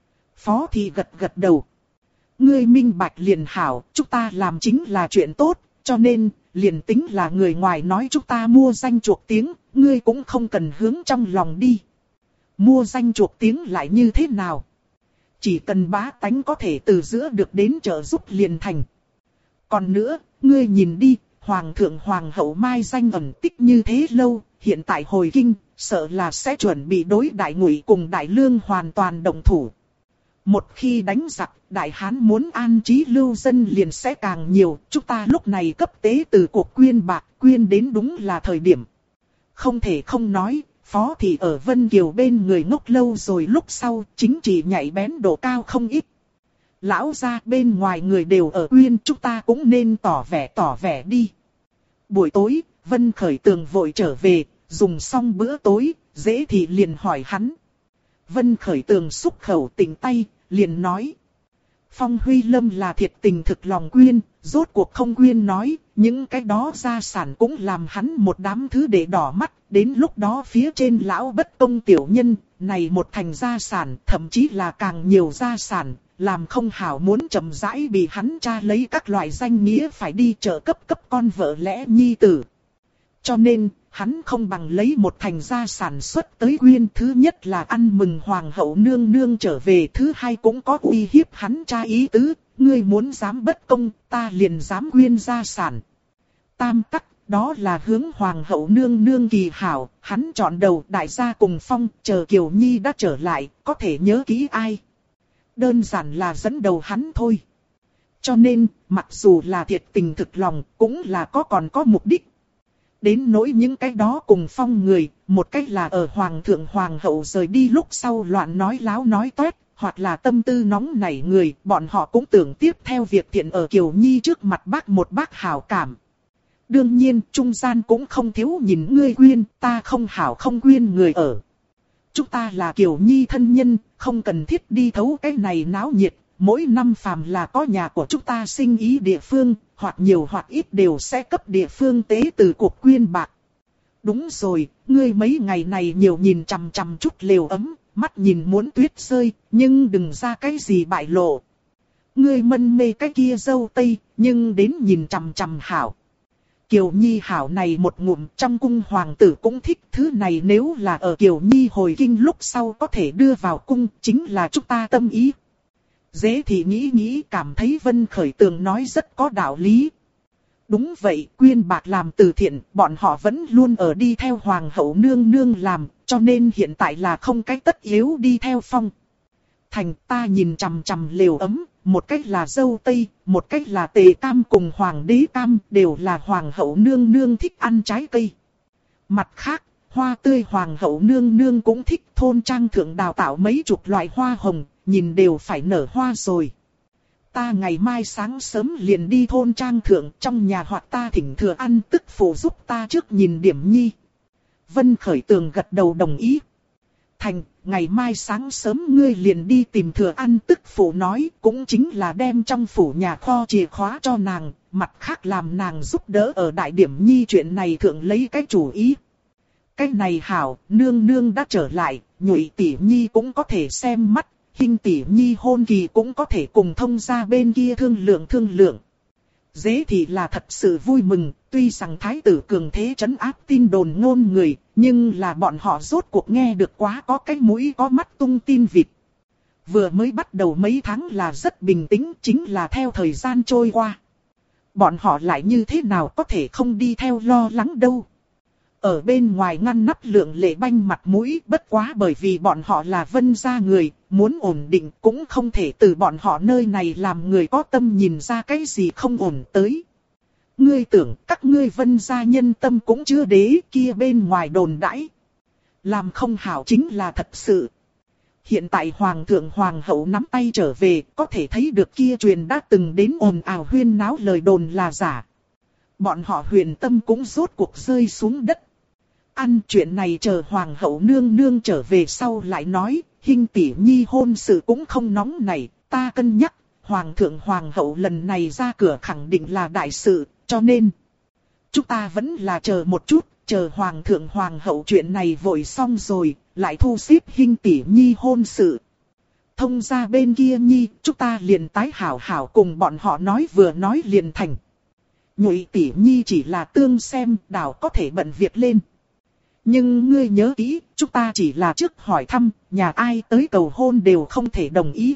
Phó thì gật gật đầu. Ngươi minh bạch liền hảo, chúng ta làm chính là chuyện tốt, cho nên, liền tính là người ngoài nói chúng ta mua danh chuộc tiếng, ngươi cũng không cần hướng trong lòng đi. Mua danh chuộc tiếng lại như thế nào? Chỉ cần bá tánh có thể từ giữa được đến trợ giúp liền thành. Còn nữa, ngươi nhìn đi, hoàng thượng hoàng hậu mai danh ẩn tích như thế lâu, hiện tại hồi kinh, sợ là sẽ chuẩn bị đối đại ngụy cùng đại lương hoàn toàn đồng thủ. Một khi đánh giặc, Đại Hán muốn an trí lưu dân liền sẽ càng nhiều, chúng ta lúc này cấp tế từ cuộc quyên bạc, quyên đến đúng là thời điểm. Không thể không nói, phó thị ở Vân Kiều bên người ngốc lâu rồi lúc sau, chính trị nhạy bén độ cao không ít. Lão gia bên ngoài người đều ở quyên, chúng ta cũng nên tỏ vẻ đi. Buổi tối, Vân Khởi Tường vội trở về, dùng xong bữa tối, dễ thì liền hỏi hắn. Vân Khởi Tường xúc khẩu tỉnh tay, liền nói. Phong Huy Lâm là thiệt tình thực lòng quyên, rốt cuộc không quyên nói, những cái đó gia sản cũng làm hắn một đám thứ để đỏ mắt, đến lúc đó phía trên lão bất công tiểu nhân, này một thành gia sản, thậm chí là càng nhiều gia sản, làm không hảo muốn chậm rãi bị hắn tra lấy các loại danh nghĩa phải đi trợ cấp con vợ lẽ nhi tử. Cho nên, hắn không bằng lấy một thành gia sản xuất tới quyên, thứ nhất là ăn mừng hoàng hậu nương nương trở về, thứ hai cũng có uy hiếp hắn cha ý tứ, ngươi muốn dám bất công, ta liền dám quyên gia sản. Tam tắc, đó là hướng hoàng hậu nương nương kỳ hảo, hắn chọn đầu đại gia cùng Phong, chờ Kiều Nhi đã trở lại, có thể nhớ kỹ ai. Đơn giản là dẫn đầu hắn thôi. Cho nên, mặc dù là thiệt tình thực lòng, cũng là còn có mục đích. Đến nỗi những cái đó cùng Phong người, một cách là ở hoàng thượng hoàng hậu rời đi lúc sau loạn nói láo nói toét, hoặc là tâm tư nóng nảy người, bọn họ cũng tưởng tiếp theo việc thiện ở Kiều Nhi trước mặt bác một bác hảo cảm. Đương nhiên, trung gian cũng không thiếu nhìn ngươi quyên, ta không hảo không quyên người ở. Chúng ta là Kiều Nhi thân nhân, không cần thiết đi thấu cái này náo nhiệt, mỗi năm phàm là có nhà của chúng ta sinh ý địa phương, hoặc nhiều hoặc ít đều sẽ cấp địa phương tế từ cuộc quyên bạc. Đúng rồi, ngươi mấy ngày này nhiều nhìn chằm chằm chút lều ấm, mắt nhìn muốn tuyết rơi, nhưng đừng ra cái gì bại lộ. Ngươi mân mê cái kia dâu tây, nhưng đến nhìn chằm chằm hảo. Kiều Nhi hảo này một ngụm trong cung hoàng tử cũng thích, thứ này nếu là ở Kiều Nhi hồi kinh lúc sau có thể đưa vào cung, chính là chúng ta tâm ý. Dễ thì nghĩ cảm thấy Vân Khởi Tường nói rất có đạo lý. Đúng vậy, quyên bạc làm từ thiện, bọn họ vẫn luôn ở đi theo Hoàng hậu nương nương làm, cho nên hiện tại là không cái tất yếu đi theo Phong Thành. Ta nhìn chằm chằm lều ấm, một cách là dâu tây, một cách là tề cam cùng hoàng đế cam, đều là Hoàng hậu nương nương thích ăn trái cây. Mặt khác, hoa tươi Hoàng hậu nương nương cũng thích, thôn trang thượng đào tạo mấy chục loại hoa hồng, nhìn đều phải nở hoa rồi. Ta ngày mai sáng sớm liền đi thôn trang thượng, trong nhà hoặc ta thỉnh thừa ăn tức phụ giúp ta trước nhìn điểm nhi. Vân Khởi Tường gật đầu đồng ý. Thành, ngày mai sáng sớm ngươi liền đi tìm thừa ăn tức phụ nói, cũng chính là đem trong phủ nhà kho chìa khóa cho nàng, mặt khác làm nàng giúp đỡ ở đại điểm nhi chuyện này thượng lấy cái chủ ý. Cái này hảo, nương nương đã trở lại, Nhụy tỷ nhi cũng có thể xem mắt. Hinh tỷ nhi hôn kỳ cũng có thể cùng thông gia bên kia thương lượng. Dễ thì là thật sự vui mừng, tuy rằng thái tử cường thế trấn áp tin đồn ngôn người, nhưng là bọn họ rốt cuộc nghe được quá có cái mũi có mắt tung tin vịt. Vừa mới bắt đầu mấy tháng là rất bình tĩnh, chính là theo thời gian trôi qua. Bọn họ lại như thế nào có thể không đi theo lo lắng đâu. Ở bên ngoài ngăn nắp Lượng Lệ Banh mặt mũi, bất quá bởi vì bọn họ là Vân gia người, muốn ổn định cũng không thể từ bọn họ nơi này làm người có tâm nhìn ra cái gì không ổn tới. Ngươi tưởng các ngươi Vân gia nhân tâm cũng chưa đế, kia bên ngoài đồn đãi. Làm không hảo chính là thật sự. Hiện tại Hoàng thượng Hoàng hậu nắm tay trở về, có thể thấy được kia truyền đã từng đến ồn ào huyên náo lời đồn là giả. Bọn họ huyền tâm cũng rốt cuộc rơi xuống đất. Ăn chuyện này chờ Hoàng hậu nương nương trở về sau lại nói, Hinh tỷ nhi hôn sự cũng không nóng này, ta cân nhắc, Hoàng thượng Hoàng hậu lần này ra cửa khẳng định là đại sự, cho nên chúng ta vẫn là chờ một chút, chờ Hoàng thượng Hoàng hậu chuyện này vội xong rồi, lại thu xếp Hinh tỷ nhi hôn sự. Thông ra bên kia nhi, chúng ta liền tái hảo hảo cùng bọn họ nói vừa nói liền thành. Nhụy tỷ nhi chỉ là tương xem, đảo có thể bận việc lên. Nhưng ngươi nhớ kỹ, chúng ta chỉ là trước hỏi thăm, nhà ai tới cầu hôn đều không thể đồng ý.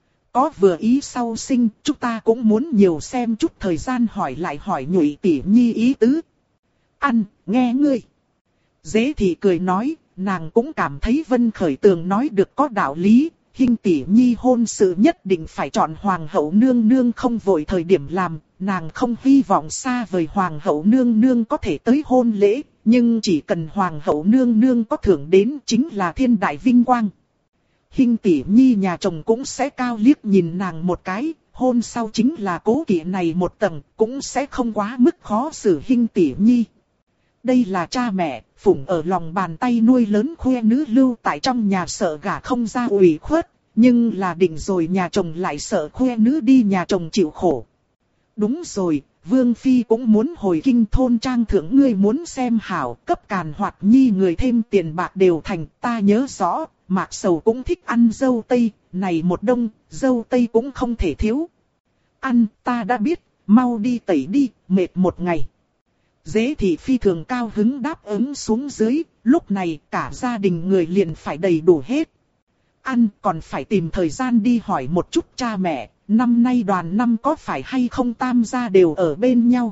Có vừa ý sau sinh, chúng ta cũng muốn nhiều xem chút thời gian hỏi lại hỏi Nhụy tỷ nhi ý tứ. Ăn, nghe ngươi. Dễ thì cười nói, nàng cũng cảm thấy Vân Khởi Tường nói được có đạo lý. Hinh tỷ nhi hôn sự nhất định phải chọn Hoàng hậu nương nương không vội thời điểm làm, nàng không hy vọng xa vời Hoàng hậu nương nương có thể tới hôn lễ, nhưng chỉ cần Hoàng hậu nương nương có thưởng đến chính là thiên đại vinh quang. Hinh tỷ nhi nhà chồng cũng sẽ cao liếc nhìn nàng một cái, hôn sau chính là cố kỵ này một tầng, cũng sẽ không quá mức khó xử Hinh tỷ nhi. Đây là cha mẹ, phụng ở lòng bàn tay nuôi lớn khoe nữ lưu tại trong nhà sợ gả không ra ủy khuất, nhưng là định rồi nhà chồng lại sợ khoe nữ đi nhà chồng chịu khổ. Đúng rồi, Vương Phi cũng muốn hồi kinh thôn trang thượng ngươi muốn xem hảo, cấp Càn Hoạt Nhi người thêm tiền bạc đều thành, ta nhớ rõ, Mạc Sầu cũng thích ăn dâu tây, này một đông, dâu tây cũng không thể thiếu. Ăn, ta đã biết, mau đi tẩy đi, mệt một ngày. Dễ thì phi thường cao hứng đáp ứng xuống dưới, lúc này cả gia đình người liền phải đầy đủ hết. Ăn còn phải tìm thời gian đi hỏi một chút cha mẹ, năm nay đoàn năm có phải hay không tam gia đều ở bên nhau.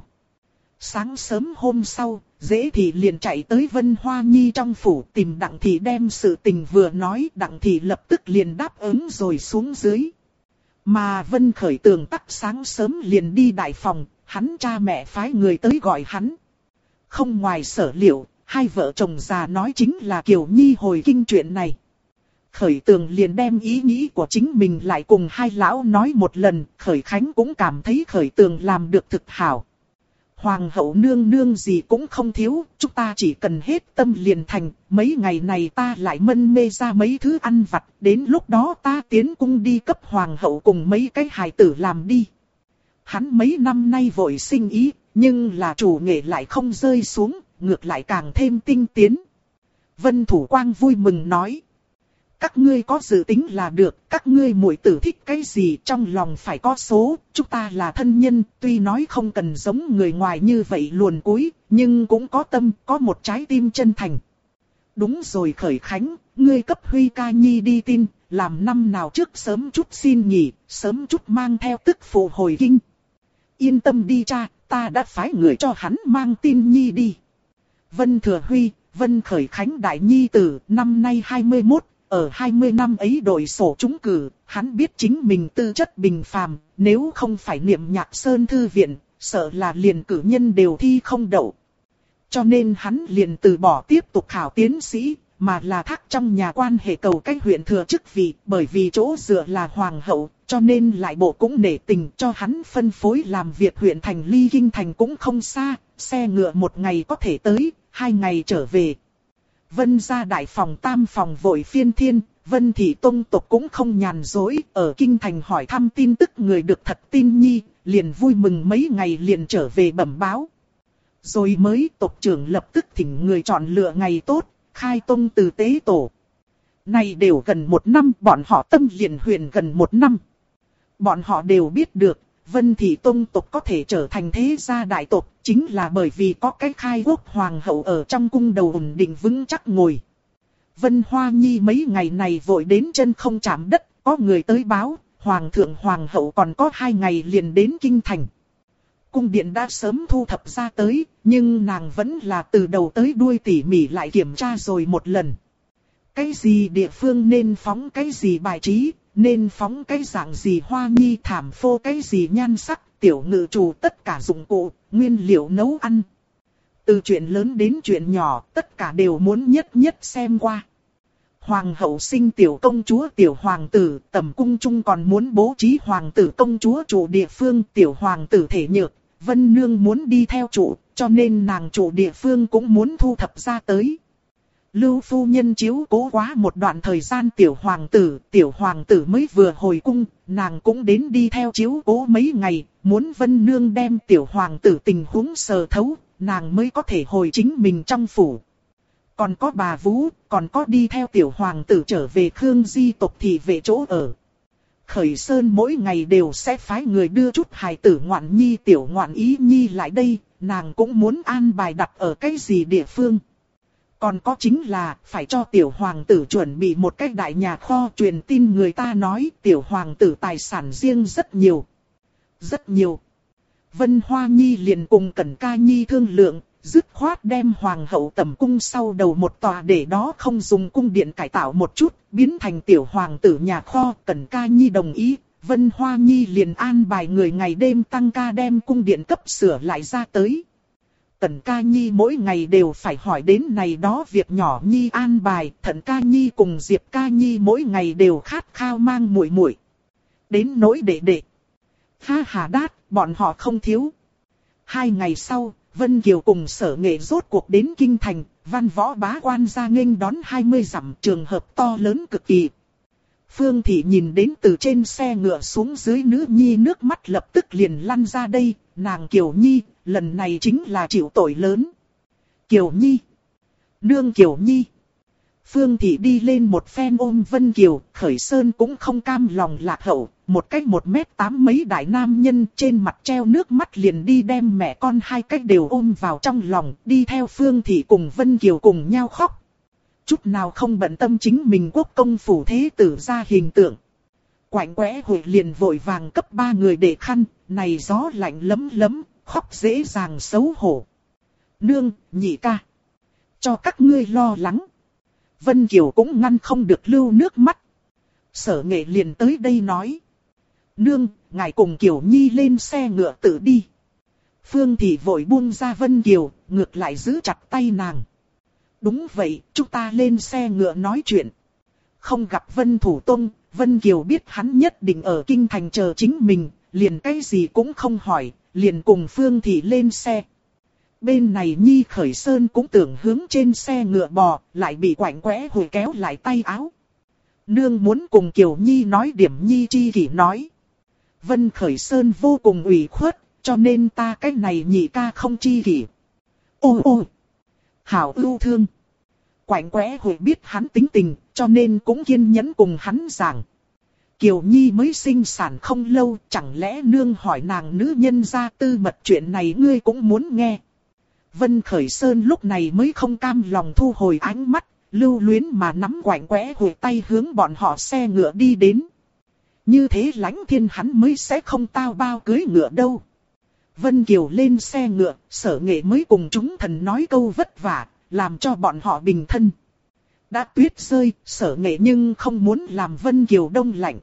Sáng sớm hôm sau, Dễ thì liền chạy tới Vân Hoa Nhi trong phủ tìm Đặng Thị đem sự tình vừa nói, Đặng Thị lập tức liền đáp ứng rồi xuống dưới. Mà Vân Khởi Tường tắc sáng sớm liền đi đại phòng, hắn cha mẹ phái người tới gọi hắn. Không ngoài sở liệu, hai vợ chồng già nói chính là Kiều Nhi hồi kinh chuyện này. Khởi Tường liền đem ý nghĩ của chính mình lại cùng hai lão nói một lần, Khởi Khánh cũng cảm thấy Khởi Tường làm được thực hảo. Hoàng hậu nương nương gì cũng không thiếu, chúng ta chỉ cần hết tâm liền thành, mấy ngày này ta lại mân mê ra mấy thứ ăn vặt, đến lúc đó ta tiến cung đi cấp hoàng hậu cùng mấy cái hài tử làm đi. Hắn mấy năm nay vội sinh ý, nhưng là chủ nghệ lại không rơi xuống, ngược lại càng thêm tinh tiến. Vân Thủ Quang vui mừng nói. Các ngươi có dự tính là được, các ngươi muội tử thích cái gì trong lòng phải có số, chúng ta là thân nhân, tuy nói không cần giống người ngoài như vậy luồn cúi, nhưng cũng có tâm, có một trái tim chân thành. Đúng rồi Khởi Khánh, ngươi cấp Huy ca nhi đi tin, làm năm nào trước sớm chút xin nghỉ, sớm chút mang theo tức phụ hồi kinh. Yên tâm đi cha, ta đã phái người cho hắn mang tin nhi đi. Vân Thừa Huy, Vân Khởi Khánh đại nhi tử, năm nay 21, ở 20 năm ấy đội sổ trúng cử, hắn biết chính mình tư chất bình phàm, nếu không phải niệm Nhạc Sơn thư viện, sợ là liền cử nhân đều thi không đậu. Cho nên hắn liền từ bỏ tiếp tục khảo tiến sĩ, mà là thác trong nhà quan hệ cầu cách huyện thừa chức vị, bởi vì chỗ dựa là hoàng hậu, cho nên lại bộ cũng nể tình cho hắn phân phối làm việc huyện thành ly kinh thành cũng không xa, xe ngựa 1 ngày có thể tới, 2 ngày trở về. Vân gia đại phòng tam phòng vội phiên thiên, Vân thị tông tộc cũng không nhàn dối, ở kinh thành hỏi thăm tin tức người được thật tin nhi, liền vui mừng mấy ngày liền trở về bẩm báo. Rồi mới tộc trưởng lập tức thỉnh người chọn lựa ngày tốt, khai tông từ tế tổ. Này đều gần 1 năm, bọn họ tâm liền huyền gần 1 năm. Bọn họ đều biết được, Vân thị tông tộc có thể trở thành thế gia đại tộc, chính là bởi vì có cái khai quốc hoàng hậu ở trong cung đầu ổn định vững chắc ngồi. Vân Hoa Nhi mấy ngày này vội đến chân không chạm đất, có người tới báo, hoàng thượng hoàng hậu còn có 2 ngày liền đến kinh thành. Cung điện đã sớm thu thập ra tới, nhưng nàng vẫn là từ đầu tới đuôi tỉ mỉ lại kiểm tra rồi một lần. Cái gì địa phương nên phóng cái gì bài trí, nên phóng cái dạng gì hoa nhi thảm phô cái gì nhan sắc, tiểu ngự trù tất cả dụng cụ, nguyên liệu nấu ăn. Từ chuyện lớn đến chuyện nhỏ, tất cả đều muốn nhất nhất xem qua. Hoàng hậu sinh tiểu công chúa tiểu hoàng tử, tầm cung chung còn muốn bố trí hoàng tử công chúa chủ địa phương, tiểu hoàng tử thể nhược, Vân Nương muốn đi theo chủ, cho nên nàng chủ địa phương cũng muốn thu thập ra tới. Lưu phu nhân chiếu cố quá một đoạn thời gian tiểu hoàng tử mới vừa hồi cung, nàng cũng đến đi theo chiếu cố mấy ngày, muốn Vân Nương đem tiểu hoàng tử tình huống sờ thấu, nàng mới có thể hồi chính mình trong phủ. Còn có bà Vũ, còn có đi theo tiểu hoàng tử trở về Khương Di tộc thì về chỗ ở. Khởi Sơn mỗi ngày đều sẽ phái người đưa chút hài tử ngoạn nhi tiểu ngoạn ý nhi lại đây, nàng cũng muốn an bài đặt ở cái gì địa phương. Còn có chính là phải cho tiểu hoàng tử chuẩn bị một cái đại nhà kho, truyền tin người ta nói tiểu hoàng tử tài sản riêng rất nhiều. Rất nhiều. Vân Hoa Nhi liền cùng Cẩn Ca Nhi thương lượng, dứt khoát đem hoàng hậu tẩm cung sau đầu một tòa để đó không dùng cung điện cải tạo một chút, biến thành tiểu hoàng tử nhà kho. Cẩn Ca Nhi đồng ý, Vân Hoa Nhi liền an bài người ngày đêm tăng ca đem cung điện cấp sửa lại ra tới. Cẩn Ca Nhi mỗi ngày đều phải hỏi đến này đó việc nhỏ Nhi an bài, Thận Ca Nhi cùng Diệp Ca Nhi mỗi ngày đều khát khao mang muội muội. Đến nỗi đệ đệ. Ha hà đát, bọn họ không thiếu. 2 ngày sau, Vân Kiều cùng Sở Nghệ rốt cuộc đến kinh thành, văn võ bá quan ra nghênh đón 20 dặm, trường hợp to lớn cực kỳ. Phương Thị nhìn đến từ trên xe ngựa xuống dưới nữ nhi nước mắt lập tức liền lăn ra đây, nàng Kiều Nhi, lần này chính là chịu tội lớn. Kiều Nhi, nương Kiều Nhi. Phương Thị đi lên một phen ôm Vân Kiều, Khởi Sơn cũng không cam lòng lạc hậu, một cách 1m8 mấy đại nam nhân trên mặt treo nước mắt liền đi đem mẹ con hai cách đều ôm vào trong lòng, đi theo Phương Thị cùng Vân Kiều cùng nhau khóc. Chút nào không bận tâm chính mình quốc công phủ thế tử ra hình tượng. Quạnh quẽ hội liền vội vàng cấp 3 người để khăn, này gió lạnh lấm lấm, khóc dễ dàng xấu hổ. Nương, nhị ca, cho các ngươi lo lắng. Vân Kiều cũng ngăn không được lưu nước mắt. Sở Nghệ liền tới đây nói. Nương, ngài cùng Kiều Nhi lên xe ngựa tự đi. Phương Thị vội buông ra Vân Kiều, ngược lại giữ chặt tay nàng. Đúng vậy, chúng ta lên xe ngựa nói chuyện. Không gặp Vân Thủ Tông, Vân Kiều biết hắn nhất định ở kinh thành chờ chính mình, liền cái gì cũng không hỏi, liền cùng Phương Thị lên xe. Bên này Nhi Khởi Sơn cũng tưởng hướng trên xe ngựa bò, lại bị quạnh quẽ hồi kéo lại tay áo. Nương muốn cùng Kiều Nhi nói điểm Nhi chi kỷ nói. Vân Khởi Sơn vô cùng ủy khuất, cho nên ta cái này nhị ca không chi kỷ. Ô ô, hảo ưu thương. Quạnh quẽ hồi biết hắn tính tình, cho nên cũng kiên nhẫn cùng hắn giảng. Kiều Nhi mới sinh sản không lâu, chẳng lẽ nương hỏi nàng nữ nhân gia tư mật chuyện này ngươi cũng muốn nghe. Vân Khởi Sơn lúc này mới không cam lòng thu hồi ánh mắt, lưu luyến mà nắm quạnh quẽ hồi tay hướng bọn họ xe ngựa đi đến. Như thế Lãnh Thiên hắn mới sẽ không tao bao cưới ngựa đâu. Vân Kiều lên xe ngựa, Sở Nghệ mới cùng chúng thần nói câu vất vả, làm cho bọn họ bình thân. Đã tuyết rơi, Sở Nghệ nhưng không muốn làm Vân Kiều đông lạnh.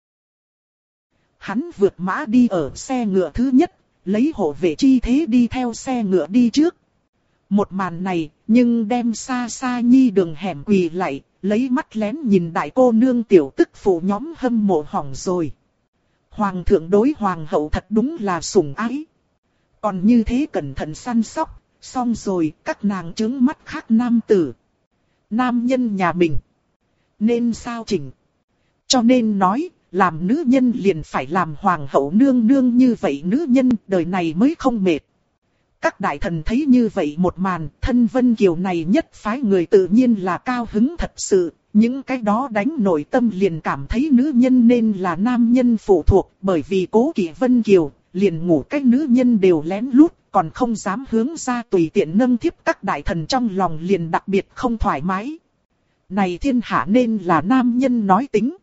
Hắn vượt mã đi ở xe ngựa thứ nhất, lấy hộ vệ chi thế đi theo xe ngựa đi trước. Một màn này, nhưng đem xa xa nhi đường hẻm quỳ lại, lấy mắt lén nhìn đại cô nương tiểu tức phụ nhóm hâm mộ hỏng rồi. Hoàng thượng đối hoàng hậu thật đúng là sủng ái. Còn như thế cẩn thận săn sóc, xong rồi các nàng trướng mắt khác nam tử. Nam nhân nhà mình. Nên sao chỉnh. Cho nên nói, làm nữ nhân liền phải làm hoàng hậu nương nương như vậy nữ nhân đời này mới không mệt. Các đại thần thấy như vậy một màn, thân Vân Kiều này nhất phái người tự nhiên là cao hứng thật sự. Những cái đó đánh nội tâm liền cảm thấy nữ nhân nên là nam nhân phụ thuộc, bởi vì cố kỵ Vân Kiều, liền ngủ cách nữ nhân đều lén lút, còn không dám hướng ra tùy tiện nâng thiếp các đại thần trong lòng liền đặc biệt không thoải mái. Này thiên hạ nên là nam nhân nói tính.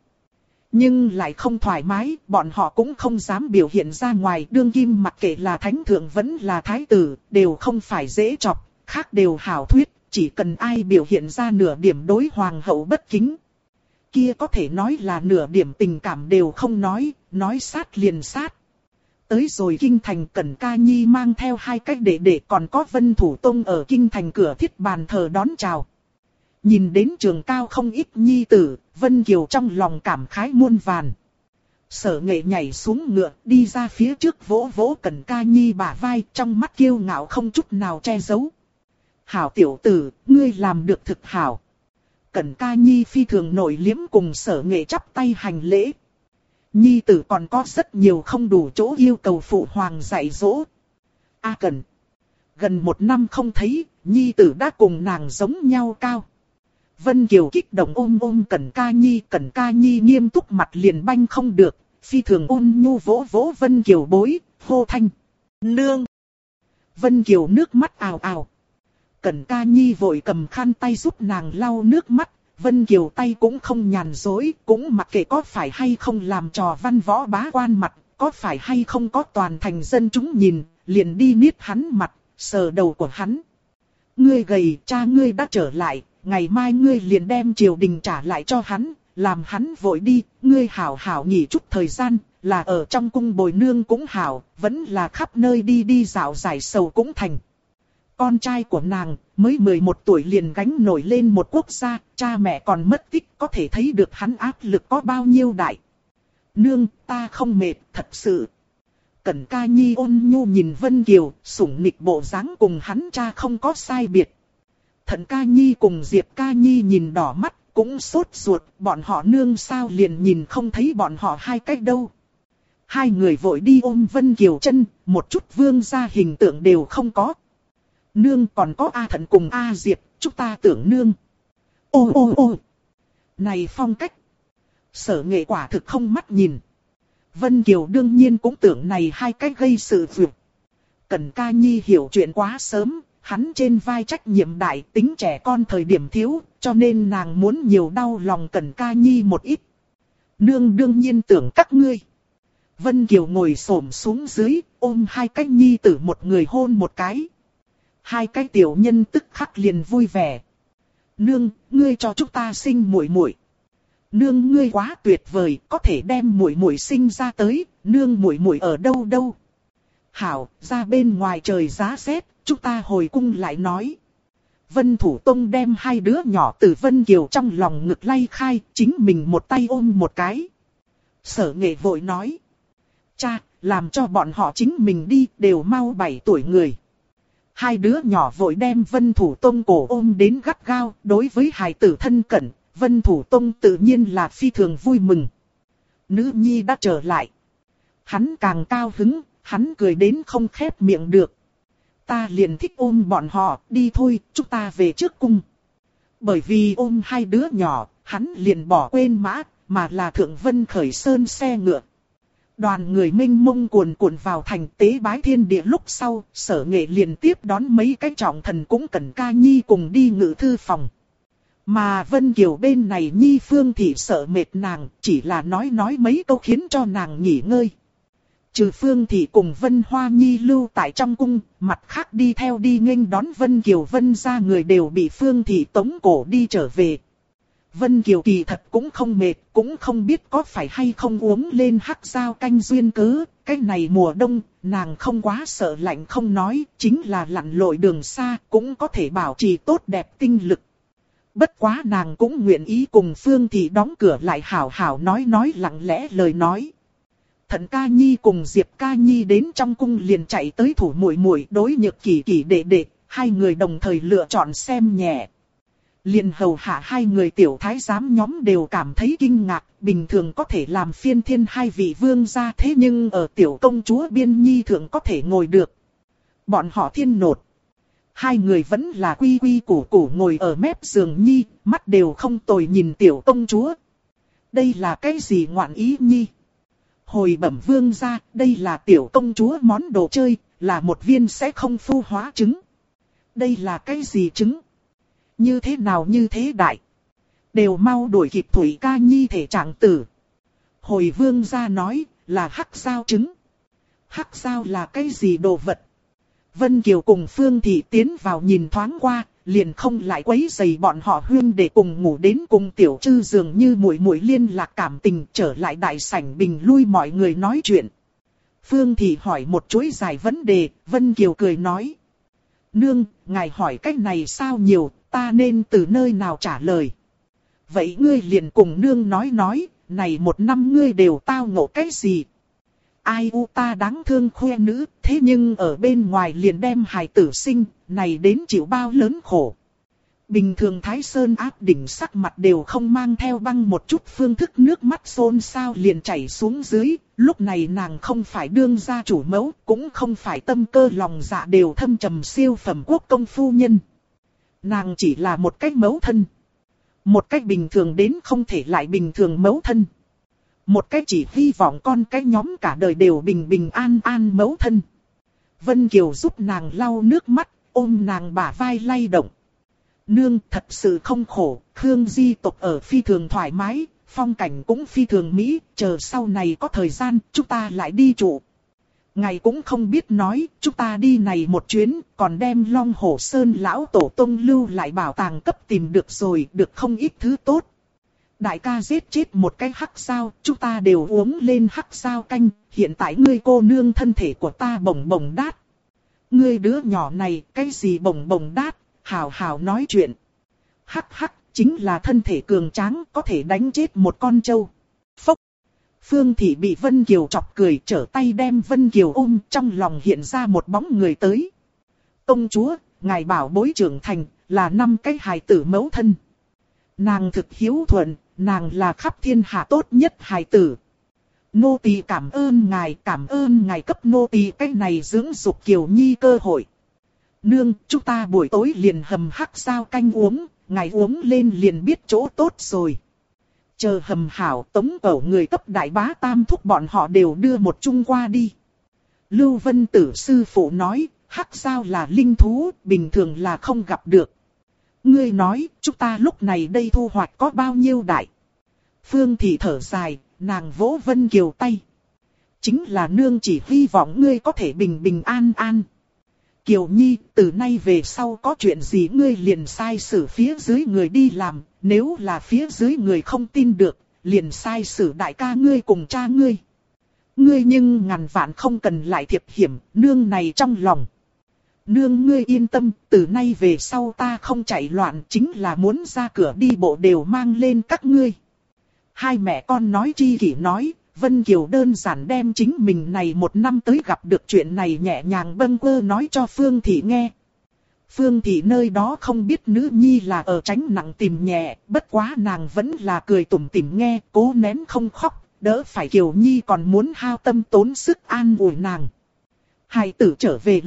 Nhưng lại không thoải mái, bọn họ cũng không dám biểu hiện ra ngoài. Đương kim mặc kệ là thánh thượng vẫn là thái tử, đều không phải dễ chọc, khác đều hảo thuyết. Chỉ cần ai biểu hiện ra nửa điểm đối hoàng hậu bất kính, kia có thể nói là nửa điểm tình cảm đều không nói sát liền sát. Tới rồi kinh thành, Cẩn Ca Nhi mang theo hai cách để còn có Vân Thủ Tông ở kinh thành cửa thiết bàn thờ đón chào. Nhìn đến trường cao không ít nhi tử, Vân Kiều trong lòng cảm khái muôn vàn. Sở Nghệ nhảy xuống ngựa, đi ra phía trước vỗ vỗ Cẩn Ca Nhi bả vai, trong mắt kiêu ngạo không chút nào che giấu. Hảo tiểu tử, ngươi làm được thực hảo. Cẩn Ca Nhi phi thường nổi liếm cùng Sở Nghệ chắp tay hành lễ. Nhi tử còn có rất nhiều không đủ chỗ yêu cầu phụ hoàng dạy dỗ. A Cẩn, gần 1 năm không thấy, Nhi tử đã cùng nàng giống nhau cao. Vân Kiều kích động ôm Cẩn Ca Nhi nghiêm túc mặt liền banh không được, phi thường ôn nhu vỗ vỗ Vân Kiều bối, hô thanh, nương. Vân Kiều nước mắt ào ào. Cẩn Ca Nhi vội cầm khăn tay giúp nàng lau nước mắt, Vân Kiều tay cũng không nhàn dối, cũng mặc kệ có phải hay không làm trò văn võ bá quan mặt, có phải hay không có toàn thành dân chúng nhìn, liền đi niết hắn mặt, sờ đầu của hắn. Ngươi gầy, cha ngươi đã trở lại, ngày mai ngươi liền đem triều đình trả lại cho hắn, làm hắn vội đi, ngươi hảo hảo nghỉ chút thời gian, là ở trong cung bồi nương cũng hảo, vẫn là khắp nơi đi dạo giải sầu cũng thành. Con trai của nàng, mới 11 tuổi liền gánh nổi lên một quốc gia, cha mẹ còn mất tích, có thể thấy được hắn áp lực có bao nhiêu đại. Nương, ta không mệt, thật sự. Cẩn Ca Nhi ôn nhu nhìn Vân Kiều, sủng nịch bộ dáng cùng hắn cha không có sai biệt. Thận Ca Nhi cùng Diệp Ca Nhi nhìn đỏ mắt, cũng sốt ruột, bọn họ nương sao liền nhìn không thấy bọn họ hai cách đâu. Hai người vội đi ôm Vân Kiều chân, một chút vương gia hình tượng đều không có. Nương còn có A Thận cùng A Diệp, chúng ta tưởng nương. Ô. Này phong cách. Sở Nghệ quả thực không mắt nhìn. Vân Kiều đương nhiên cũng tưởng này hai cách gây sự việc. Cẩn Ca Nhi hiểu chuyện quá sớm, hắn trên vai trách nhiệm đại, tính trẻ con thời điểm thiếu, cho nên nàng muốn nhiều đau lòng Cẩn Ca Nhi một ít. Nương đương nhiên tưởng các ngươi. Vân Kiều ngồi xổm xuống dưới, ôm hai cái nhi tử một người hôn một cái. Hai cái tiểu nhân tức khắc liền vui vẻ. Nương, ngươi cho chúng ta sinh muội muội. Nương ngươi quá tuyệt vời, có thể đem muội muội sinh ra tới, nương muội muội ở đâu đâu. Hảo, ra bên ngoài trời giá rét, chúng ta hồi cung lại nói. Vân Thủ Tông đem hai đứa nhỏ từ Vân Kiều trong lòng ngực lay khai, chính mình một tay ôm một cái. Sở Nghệ vội nói. Cha, làm cho bọn họ chính mình đi, đều mau 7 tuổi người. Hai đứa nhỏ vội đem Vân Thủ Tông cổ ôm đến gắt gao, đối với hài tử thân cận, Vân Thủ Tông tự nhiên là phi thường vui mừng. Nữ nhi đã trở lại. Hắn càng cao hứng, hắn cười đến không khép miệng được. Ta liền thích ôm bọn họ, đi thôi, chúng ta về trước cung. Bởi vì ôm hai đứa nhỏ, hắn liền bỏ quên mã, mà là Thượng Vân khởi sơn xe ngựa. Đoàn người mênh mông cuồn cuộn vào thành tế bái thiên địa lúc sau, Sở Nghệ liền tiếp đón mấy cái trọng thần cũng Cẩn Ca Nhi cùng đi ngự thư phòng. Mà Vân Kiều bên này Nhi Phương Thị sợ mệt nàng, chỉ là nói mấy câu khiến cho nàng nghỉ ngơi. Trừ Phương Thị cùng Vân Hoa Nhi lưu tại trong cung, mặt khác đi theo đi nghênh đón Vân Kiều Vân ra người đều bị Phương Thị tống cổ đi trở về. Vân Kiều kỳ thật cũng không mệt, cũng không biết có phải hay không uống lên hắc giao canh duyên cớ. Cái này mùa đông, nàng không quá sợ lạnh không nói, chính là lặn lội đường xa, cũng có thể bảo trì tốt đẹp tinh lực. Bất quá nàng cũng nguyện ý cùng Phương Thị đóng cửa lại hảo hảo nói lặng lẽ lời nói. Thận Ca Nhi cùng Diệp Ca Nhi đến trong cung liền chạy tới thủ muội muội đối Nhược Kỳ Kỳ đệ, hai người đồng thời lựa chọn xem nhẹ. Liền hầu hạ hai người tiểu thái giám nhóm đều cảm thấy kinh ngạc, bình thường có thể làm phiên thiên hai vị vương gia thế nhưng ở tiểu công chúa Biên Nhi thượng có thể ngồi được. Bọn họ thiên nột. Hai người vẫn là quy quy củ củ ngồi ở mép giường Nhi, mắt đều không tồi nhìn tiểu công chúa. Đây là cái gì ngoạn ý Nhi? Hồi bẩm vương gia, đây là tiểu công chúa món đồ chơi, là một viên sẽ không phu hóa trứng. Đây là cái gì trứng? Như thế nào như thế đại? Đều mau đuổi kịp Thủy Ca Nhi thể trạng tử. Hồi vương gia nói, là hắc giao trứng. Hắc giao là cái gì đồ vật? Vân Kiều cùng Phương Thị tiến vào nhìn thoáng qua, liền không lại quấy rầy bọn họ huyên để cùng ngủ đến cùng tiểu trư dường như muội muội liên lạc cảm tình trở lại đại sảnh bình lui mọi người nói chuyện. Phương Thị hỏi một chuỗi dài vấn đề, Vân Kiều cười nói. Nương, ngài hỏi cách này sao nhiều, ta nên từ nơi nào trả lời. Vậy ngươi liền cùng nương nói, này một năm ngươi đều tao ngộ cái gì? Ai u ta đáng thương khoe nữ, thế nhưng ở bên ngoài liền đem hài tử sinh, này đến chịu bao lớn khổ. Bình thường Thái Sơn áp đỉnh sắc mặt đều không mang theo băng một chút phương thức nước mắt xôn xao liền chảy xuống dưới, lúc này nàng không phải đương gia chủ mẫu, cũng không phải tâm cơ lòng dạ đều thâm trầm siêu phẩm quốc công phu nhân. Nàng chỉ là một cách mẫu thân. Một cách bình thường đến không thể lại bình thường mẫu thân. Một cách chỉ hy vọng con cái nhóm cả đời đều bình bình an an mẫu thân. Vân Kiều giúp nàng lau nước mắt, ôm nàng bả vai lay động. Nương thật sự không khổ, Khương Di tộc ở phi thường thoải mái, phong cảnh cũng phi thường mỹ, chờ sau này có thời gian, chúng ta lại đi trụ. Ngài cũng không biết nói, chúng ta đi này một chuyến, còn đem Long Hổ Sơn lão tổ tông lưu lại bảo tàng cấp tìm được rồi, được không ít thứ tốt. Đại ca giết chết một cái hắc sao, chúng ta đều uống lên hắc sao canh, hiện tại ngươi cô nương thân thể của ta bồng bồng đát. Ngươi đứa nhỏ này, cái gì bồng bồng đát, hào hào nói chuyện. Hắc hắc, chính là thân thể cường tráng, có thể đánh chết một con trâu. Phốc. Phương Thị bị Vân Kiều chọc cười, trở tay đem Vân Kiều ôm, trong lòng hiện ra một bóng người tới. Công chúa, ngài bảo bối trưởng thành, là 5 cái hài tử mẫu thân. Nàng thực hiếu thuận, nàng là khắp thiên hạ tốt nhất hài tử. Nô tỳ cảm ơn ngài cấp nô tỳ cái này dưỡng dục Kiều Nhi cơ hội. Nương, chúng ta buổi tối liền hầm hắc sao canh uống, ngài uống lên liền biết chỗ tốt rồi. Chờ hầm hảo tống cổ người cấp đại bá tam thúc bọn họ đều đưa một chung qua đi. Lưu Vân Tử sư phụ nói, hắc sao là linh thú, bình thường là không gặp được. Ngươi nói, chúng ta lúc này đây thu hoạch có bao nhiêu đại. Phương Thị thở dài, nàng vỗ Vân Kiều tay. Chính là nương chỉ hy vọng ngươi có thể bình bình an an. Kiều Nhi, từ nay về sau có chuyện gì ngươi liền sai xử phía dưới người đi làm, nếu là phía dưới người không tin được, liền sai xử đại ca ngươi cùng cha ngươi. Ngươi nhưng ngàn vạn không cần lại thiệp hiểm, nương này trong lòng. Nương ngươi yên tâm, từ nay về sau ta không chạy loạn, chính là muốn ra cửa đi bộ đều mang lên các ngươi. Hai mẹ con nói chi kỷ nói, Vân Kiều đơn giản đem chính mình này một năm tới gặp được chuyện này nhẹ nhàng bâng quơ nói cho Phương Thị nghe. Phương Thị nơi đó không biết nữ nhi là ở tránh nặng tìm nhẹ, bất quá nàng vẫn là cười tủm tỉm nghe, cố nén không khóc, đỡ phải Kiều Nhi còn muốn hao tâm tốn sức an ủi nàng. Hai tử trở về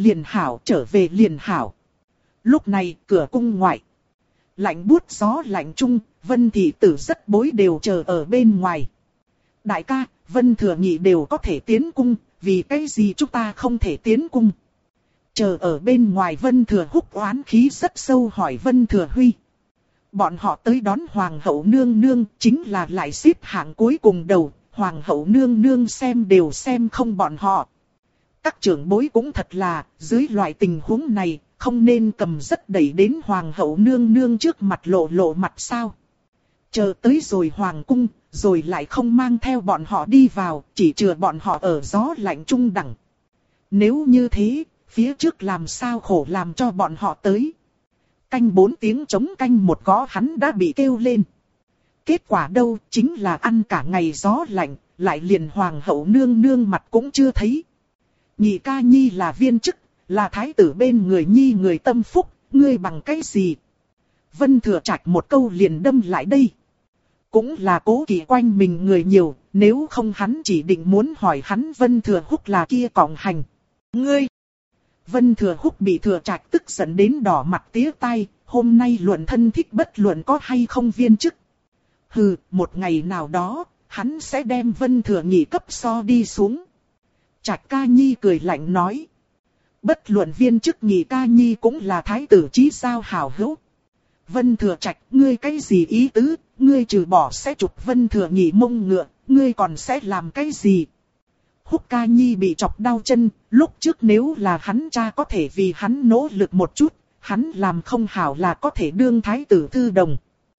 liền hảo. Lúc này cửa cung ngoại. Lạnh buốt gió lạnh chung, Vân Thị Tử rất bối đều chờ ở bên ngoài. Đại ca, Vân Thừa Nhị đều có thể tiến cung, vì cái gì chúng ta không thể tiến cung? Chờ ở bên ngoài Vân Thừa Húc oán khí rất sâu hỏi Vân Thừa Huy. Bọn họ tới đón Hoàng hậu nương nương, chính là lại xếp hạng cuối cùng đầu, Hoàng hậu nương nương xem đều xem không bọn họ. Các trưởng bối cũng thật là, dưới loại tình huống này, không nên cầm rất đẩy đến Hoàng hậu nương nương trước mặt lộ mặt sao. Chờ tới rồi Hoàng cung, rồi lại không mang theo bọn họ đi vào, chỉ chừa bọn họ ở gió lạnh trung đẳng. Nếu như thế, phía trước làm sao khổ làm cho bọn họ tới. Canh 4 tiếng chống canh một gõ hắn đã bị kêu lên. Kết quả đâu chính là ăn cả ngày gió lạnh, lại liền Hoàng hậu nương nương mặt cũng chưa thấy. Nhị ca nhi là viên chức, là thái tử bên người nhi người tâm phúc, ngươi bằng cái gì? Vân Thừa Trạch một câu liền đâm lại đây. Cũng là cố kỵ quanh mình người nhiều, nếu không hắn chỉ định muốn hỏi hắn Vân Thừa Húc là kia còng hành. Ngươi! Vân Thừa Húc bị Thừa Trạch tức giận đến đỏ mặt tía tai, hôm nay luận thân thích bất luận có hay không viên chức. Hừ, một ngày nào đó, hắn sẽ đem Vân Thừa Nhị cấp so đi xuống. Trạch ca nhi cười lạnh nói. Bất luận viên chức Nhị ca nhi cũng là thái tử chí sao hảo hữu. Vân Thừa Trạch, ngươi cái gì ý tứ, ngươi trừ bỏ sẽ chụp Vân Thừa Nhị mông ngựa, ngươi còn sẽ làm cái gì? Húc ca nhi bị chọc đau chân, lúc trước nếu là hắn cha có thể vì hắn nỗ lực một chút, hắn làm không hảo là có thể đương thái tử thư đồng.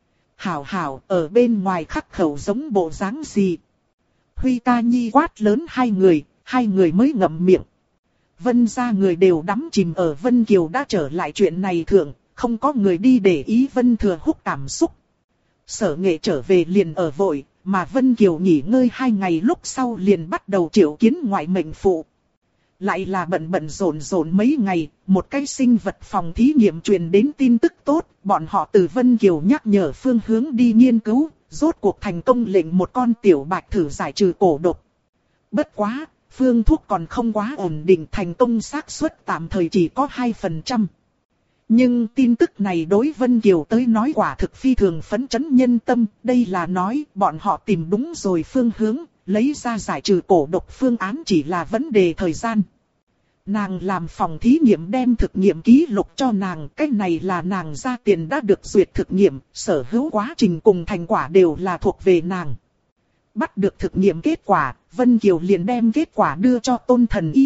Hảo, ở bên ngoài khắc khẩu giống bộ dáng gì? Huy ca nhi quát lớn hai người mới ngậm miệng. Vân gia người đều đắm chìm ở Vân Kiều đã trở lại chuyện này thượng, không có người đi để ý Vân Thừa Húc cảm xúc. Sở Nghệ trở về liền ở vội, mà Vân Kiều nghỉ ngơi 2 ngày lúc sau liền bắt đầu triệu kiến ngoại mệnh phụ. Lại là bận rộn mấy ngày, một cái sinh vật phòng thí nghiệm truyền đến tin tức tốt, bọn họ từ Vân Kiều nhắc nhở phương hướng đi nghiên cứu, rốt cuộc thành công lệnh một con tiểu bạch thử giải trừ cổ độc. Bất quá, phương thuốc còn không quá ổn định, thành công xác suất tạm thời chỉ có 2%. Nhưng tin tức này đối Vân Kiều tới nói quả thực phi thường phấn chấn nhân tâm, đây là nói bọn họ tìm đúng rồi phương hướng, lấy ra giải trừ cổ độc phương án chỉ là vấn đề thời gian. Nàng làm phòng thí nghiệm đem thực nghiệm ký lục cho nàng, cái này là nàng ra tiền đã được duyệt thực nghiệm, sở hữu quá trình cùng thành quả đều là thuộc về nàng. Bắt được thực nghiệm kết quả, Vân Kiều liền đem kết quả đưa cho Tôn Thần Y.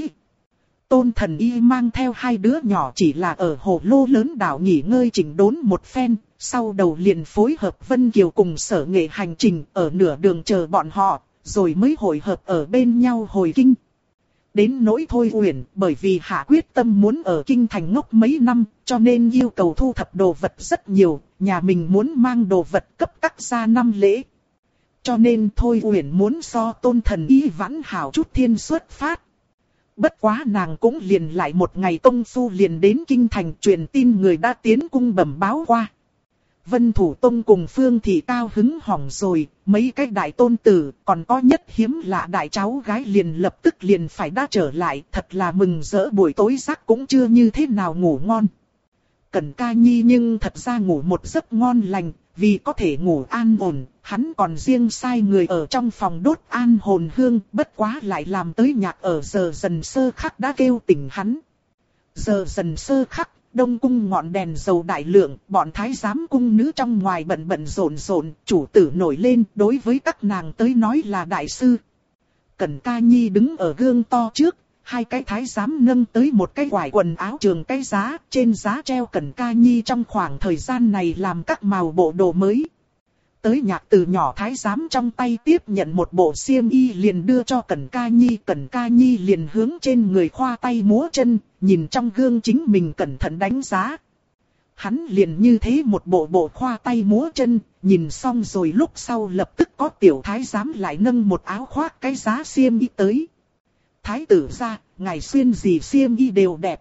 Tôn Thần Y mang theo 2 đứa nhỏ chỉ là ở hồ lô lớn đảo nghỉ ngơi chỉnh đốn một phen, sau đầu liền phối hợp Vân Kiều cùng Sở Nghệ hành trình ở nửa đường chờ bọn họ, rồi mới hội hợp ở bên nhau hồi kinh. Đến nỗi Thôi Uyển, bởi vì hạ quyết tâm muốn ở kinh thành ngốc mấy năm, cho nên yêu cầu thu thập đồ vật rất nhiều, nhà mình muốn mang đồ vật cấp các gia 5 lễ. Cho nên Thôi Uyển muốn so Tôn Thần Y vãn hảo chút thiên xuất phát. Bất quá nàng cũng liền lại một ngày công phu liền đến kinh thành, truyền tin người đã tiến cung bẩm báo qua. Vân Thủ Tông cùng Phương Thị cao hứng hỏng rồi, mấy cái đại tôn tử, còn có nhất hiếm lạ đại cháu gái liền lập tức liền phải đã trở lại, thật là mừng rỡ. Buổi tối giấc cũng chưa như thế nào ngủ ngon. Cẩn Ca Nhi nhưng thật ra ngủ một giấc ngon lành, vì có thể ngủ an ổn, hắn còn riêng sai người ở trong phòng đốt an hồn hương, bất quá lại làm tới nhạc ở giờ dần sơ khắc đã kêu tỉnh hắn. Giờ dần sơ khắc, Đông cung ngọn đèn dầu đại lượng, bọn thái giám cung nữ trong ngoài bận rộn, chủ tử nổi lên, đối với các nàng tới nói là đại sư. Cẩn Ca Nhi đứng ở gương to trước, 2 cái thái giám nâng tới một cái quải quần áo trường cái giá, trên giá treo Cẩn Ca Nhi trong khoảng thời gian này làm các màu bộ đồ mới. Tới nhạc từ nhỏ thái giám trong tay tiếp nhận một bộ xiêm y liền đưa cho Cẩn Ca Nhi liền hướng trên người khoa tay múa chân, nhìn trong gương chính mình cẩn thận đánh giá. Hắn liền như thế một bộ khoa tay múa chân, nhìn xong rồi lúc sau lập tức có tiểu thái giám lại nâng một áo khoác cái giá xiêm y tới. Thái tử gia, ngài xuyên gì xiêm y đều đẹp.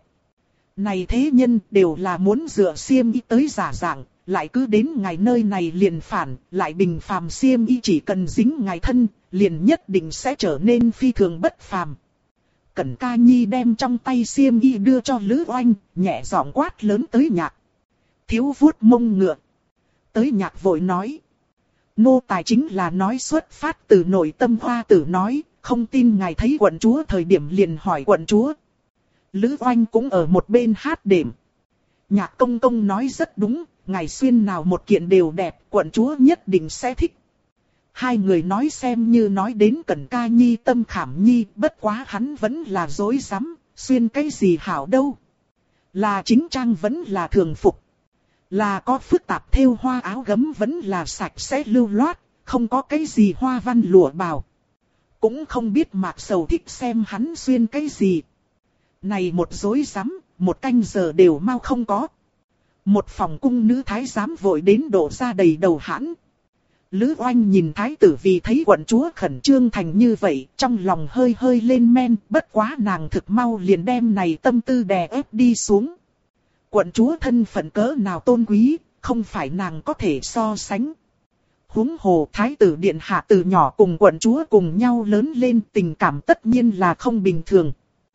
Này thế nhân đều là muốn dựa xiêm y tới giả dạng, lại cứ đến ngài nơi này liền phản, lại bình phàm xiêm y chỉ cần dính ngài thân, liền nhất định sẽ trở nên phi thường bất phàm. Cẩn Ca Nhi đem trong tay xiêm y đưa cho Lữ Oanh, nhẹ giọng quát lớn tới nhạc. Thiếu vuốt mông ngựa. Tới nhạc vội nói. Nô tài chính là nói xuất phát từ nội tâm hoa tử nói, không tin ngài thấy quận chúa thời điểm liền hỏi quận chúa. Lữ Oanh cũng ở một bên hát đệm. Nhạc công công nói rất đúng, ngài xuyên nào một kiện đều đẹp, quận chúa nhất định sẽ thích. Hai người nói xem như nói đến Cẩn Ca Nhi tâm khảm nhi, bất quá hắn vẫn là dối rắm, xuyên cái gì hảo đâu. Là chính trang vẫn là thường phục. Là có phức tạp thêu hoa áo gấm vẫn là sạch sẽ lưu loát, không có cái gì hoa văn lụa bào. Cũng không biết Mạc Sầu thích xem hắn xuyên cái gì. Này một rối rắm, một canh giờ đều mau không có. Một phòng cung nữ thái giám vội đến đổ ra đầy đầu hãn. Lữ Oanh nhìn thái tử vì thấy quận chúa khẩn trương thành như vậy, trong lòng hơi hơi lên men, bất quá nàng thực mau liền đem này tâm tư đè ép đi xuống. Quận chúa thân phận cỡ nào tôn quý, không phải nàng có thể so sánh. Huống hồ thái tử điện hạ từ nhỏ cùng quận chúa cùng nhau lớn lên, tình cảm tất nhiên là không bình thường.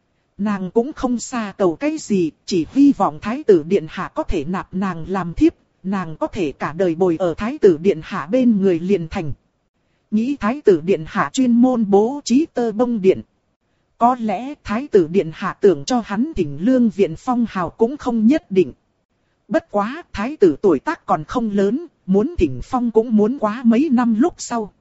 Nàng cũng không xa cầu cái gì, chỉ hy vọng thái tử điện hạ có thể nạp nàng làm thiếp, nàng có thể cả đời bồi ở thái tử điện hạ bên người liền thành. Nghĩ thái tử điện hạ chuyên môn bố trí tơ bông điện. Có lẽ thái tử điện hạ tưởng cho hắn thỉnh lương viện phong hào cũng không nhất định. Bất quá thái tử tuổi tác còn không lớn, muốn thỉnh phong cũng muốn quá mấy năm lúc sau.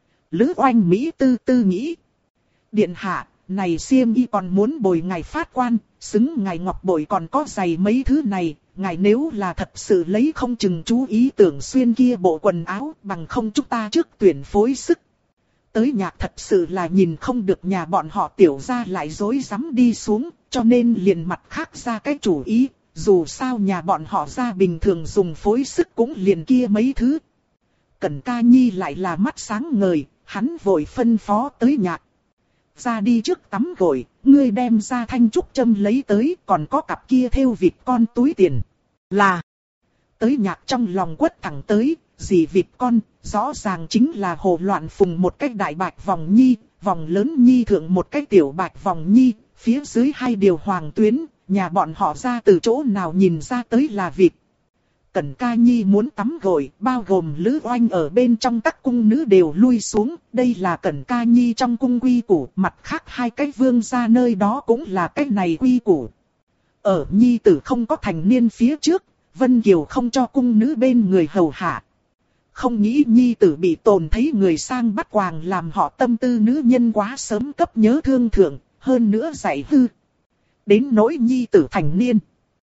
Lữ Oanh Mỹ tư tư nghĩ. Điện hạ, này xiêm y còn muốn bồi ngài phát quan, xứng ngài ngọc bội còn có giày mấy thứ này. Ngài nếu là thật sự lấy không chừng chú ý tưởng xuyên kia bộ quần áo, bằng không chúng ta trước tuyển phối sức. Tới nhạc thật sự là nhìn không được nhà bọn họ tiểu ra lại dối rắm đi xuống, cho nên liền mặt khác ra cái chủ ý, dù sao nhà bọn họ ra bình thường dùng phối sức cũng liền kia mấy thứ. Cẩn Ca Nhi lại là mắt sáng ngời, hắn vội phân phó tới nhạc. Ra đi trước tắm gội, ngươi đem ra thanh trúc châm lấy tới, còn có cặp kia thêu vịt con túi tiền. Là, tới nhạc trong lòng quất thẳng tới, gì vịt con, rõ ràng chính là Hồ Loạn Phùng một cái đại bạch vòng nhi, vòng lớn nhi thượng một cái tiểu bạch vòng nhi, phía dưới hai điều hoàng tuyến, nhà bọn họ ra từ chỗ nào nhìn ra tới là vịt. Cẩn Ca Nhi muốn tắm gội, bao gồm Lữ Oanh ở bên trong các cung nữ đều lui xuống, đây là Cẩn Ca Nhi trong cung quy củ, mặt khác hai cái vương gia nơi đó cũng là cái này quy củ. Ở Nhi tử không có thành niên phía trước, Vân Kiều không cho cung nữ bên người hầu hạ. Không nghĩ Nhi tử bị tồn thấy người sang bắt quàng làm họ tâm tư nữ nhân quá sớm cấp nhớ thương thượng, hơn nữa dạy hư. Đến nỗi Nhi tử thành niên.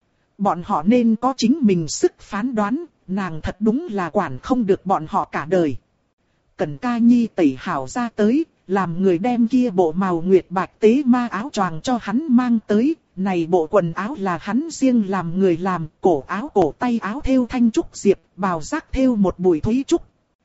Bọn họ nên có chính mình sức phán đoán, nàng thật đúng là quản không được bọn họ cả đời. Cẩn Ca Nhi tẩy hảo ra tới, làm người đem kia bộ màu nguyệt bạch tế ma áo choàng cho hắn mang tới. Này bộ quần áo là hắn riêng làm người làm, cổ áo cổ tay áo thêu thanh trúc diệp, bào giác thêu một bụi thúy trúc.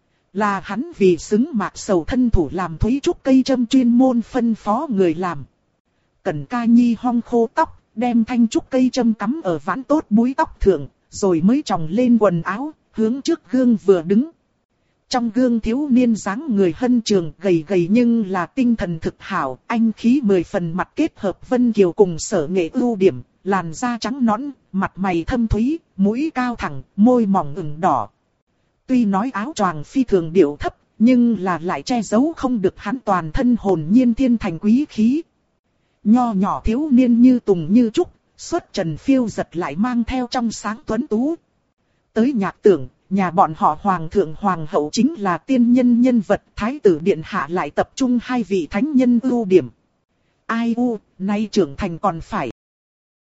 Là hắn vì xứng Mạc Sầu thân thủ làm thúy trúc cây châm chuyên môn phân phó người làm. Cẩn Ca Nhi hong khô tóc, đem thanh trúc cây châm cắm ở vãn tốt búi tóc thượng, rồi mới tròng lên quần áo, hướng trước gương vừa đứng. Trong gương thiếu niên dáng người hân trường gầy gầy nhưng là tinh thần thực hảo, anh khí 10 phần mặt kết hợp Vân Kiều cùng Sở Nghệ ưu điểm, làn da trắng nõn, mặt mày thâm thúy, mũi cao thẳng, môi mỏng ửng đỏ. Tuy nói áo choàng phi thường điệu thấp, nhưng là lại che giấu không được hắn toàn thân hồn nhiên thiên thành quý khí. Nho nhỏ thiếu niên như tùng như trúc, xuất trần phiêu giật lại mang theo trong sáng tuấn tú. Tới nhạc tưởng, nhà bọn họ hoàng thượng hoàng hậu chính là tiên nhân nhân vật, thái tử điện hạ lại tập trung hai vị thánh nhân ưu điểm. Ai u, nay trưởng thành còn phải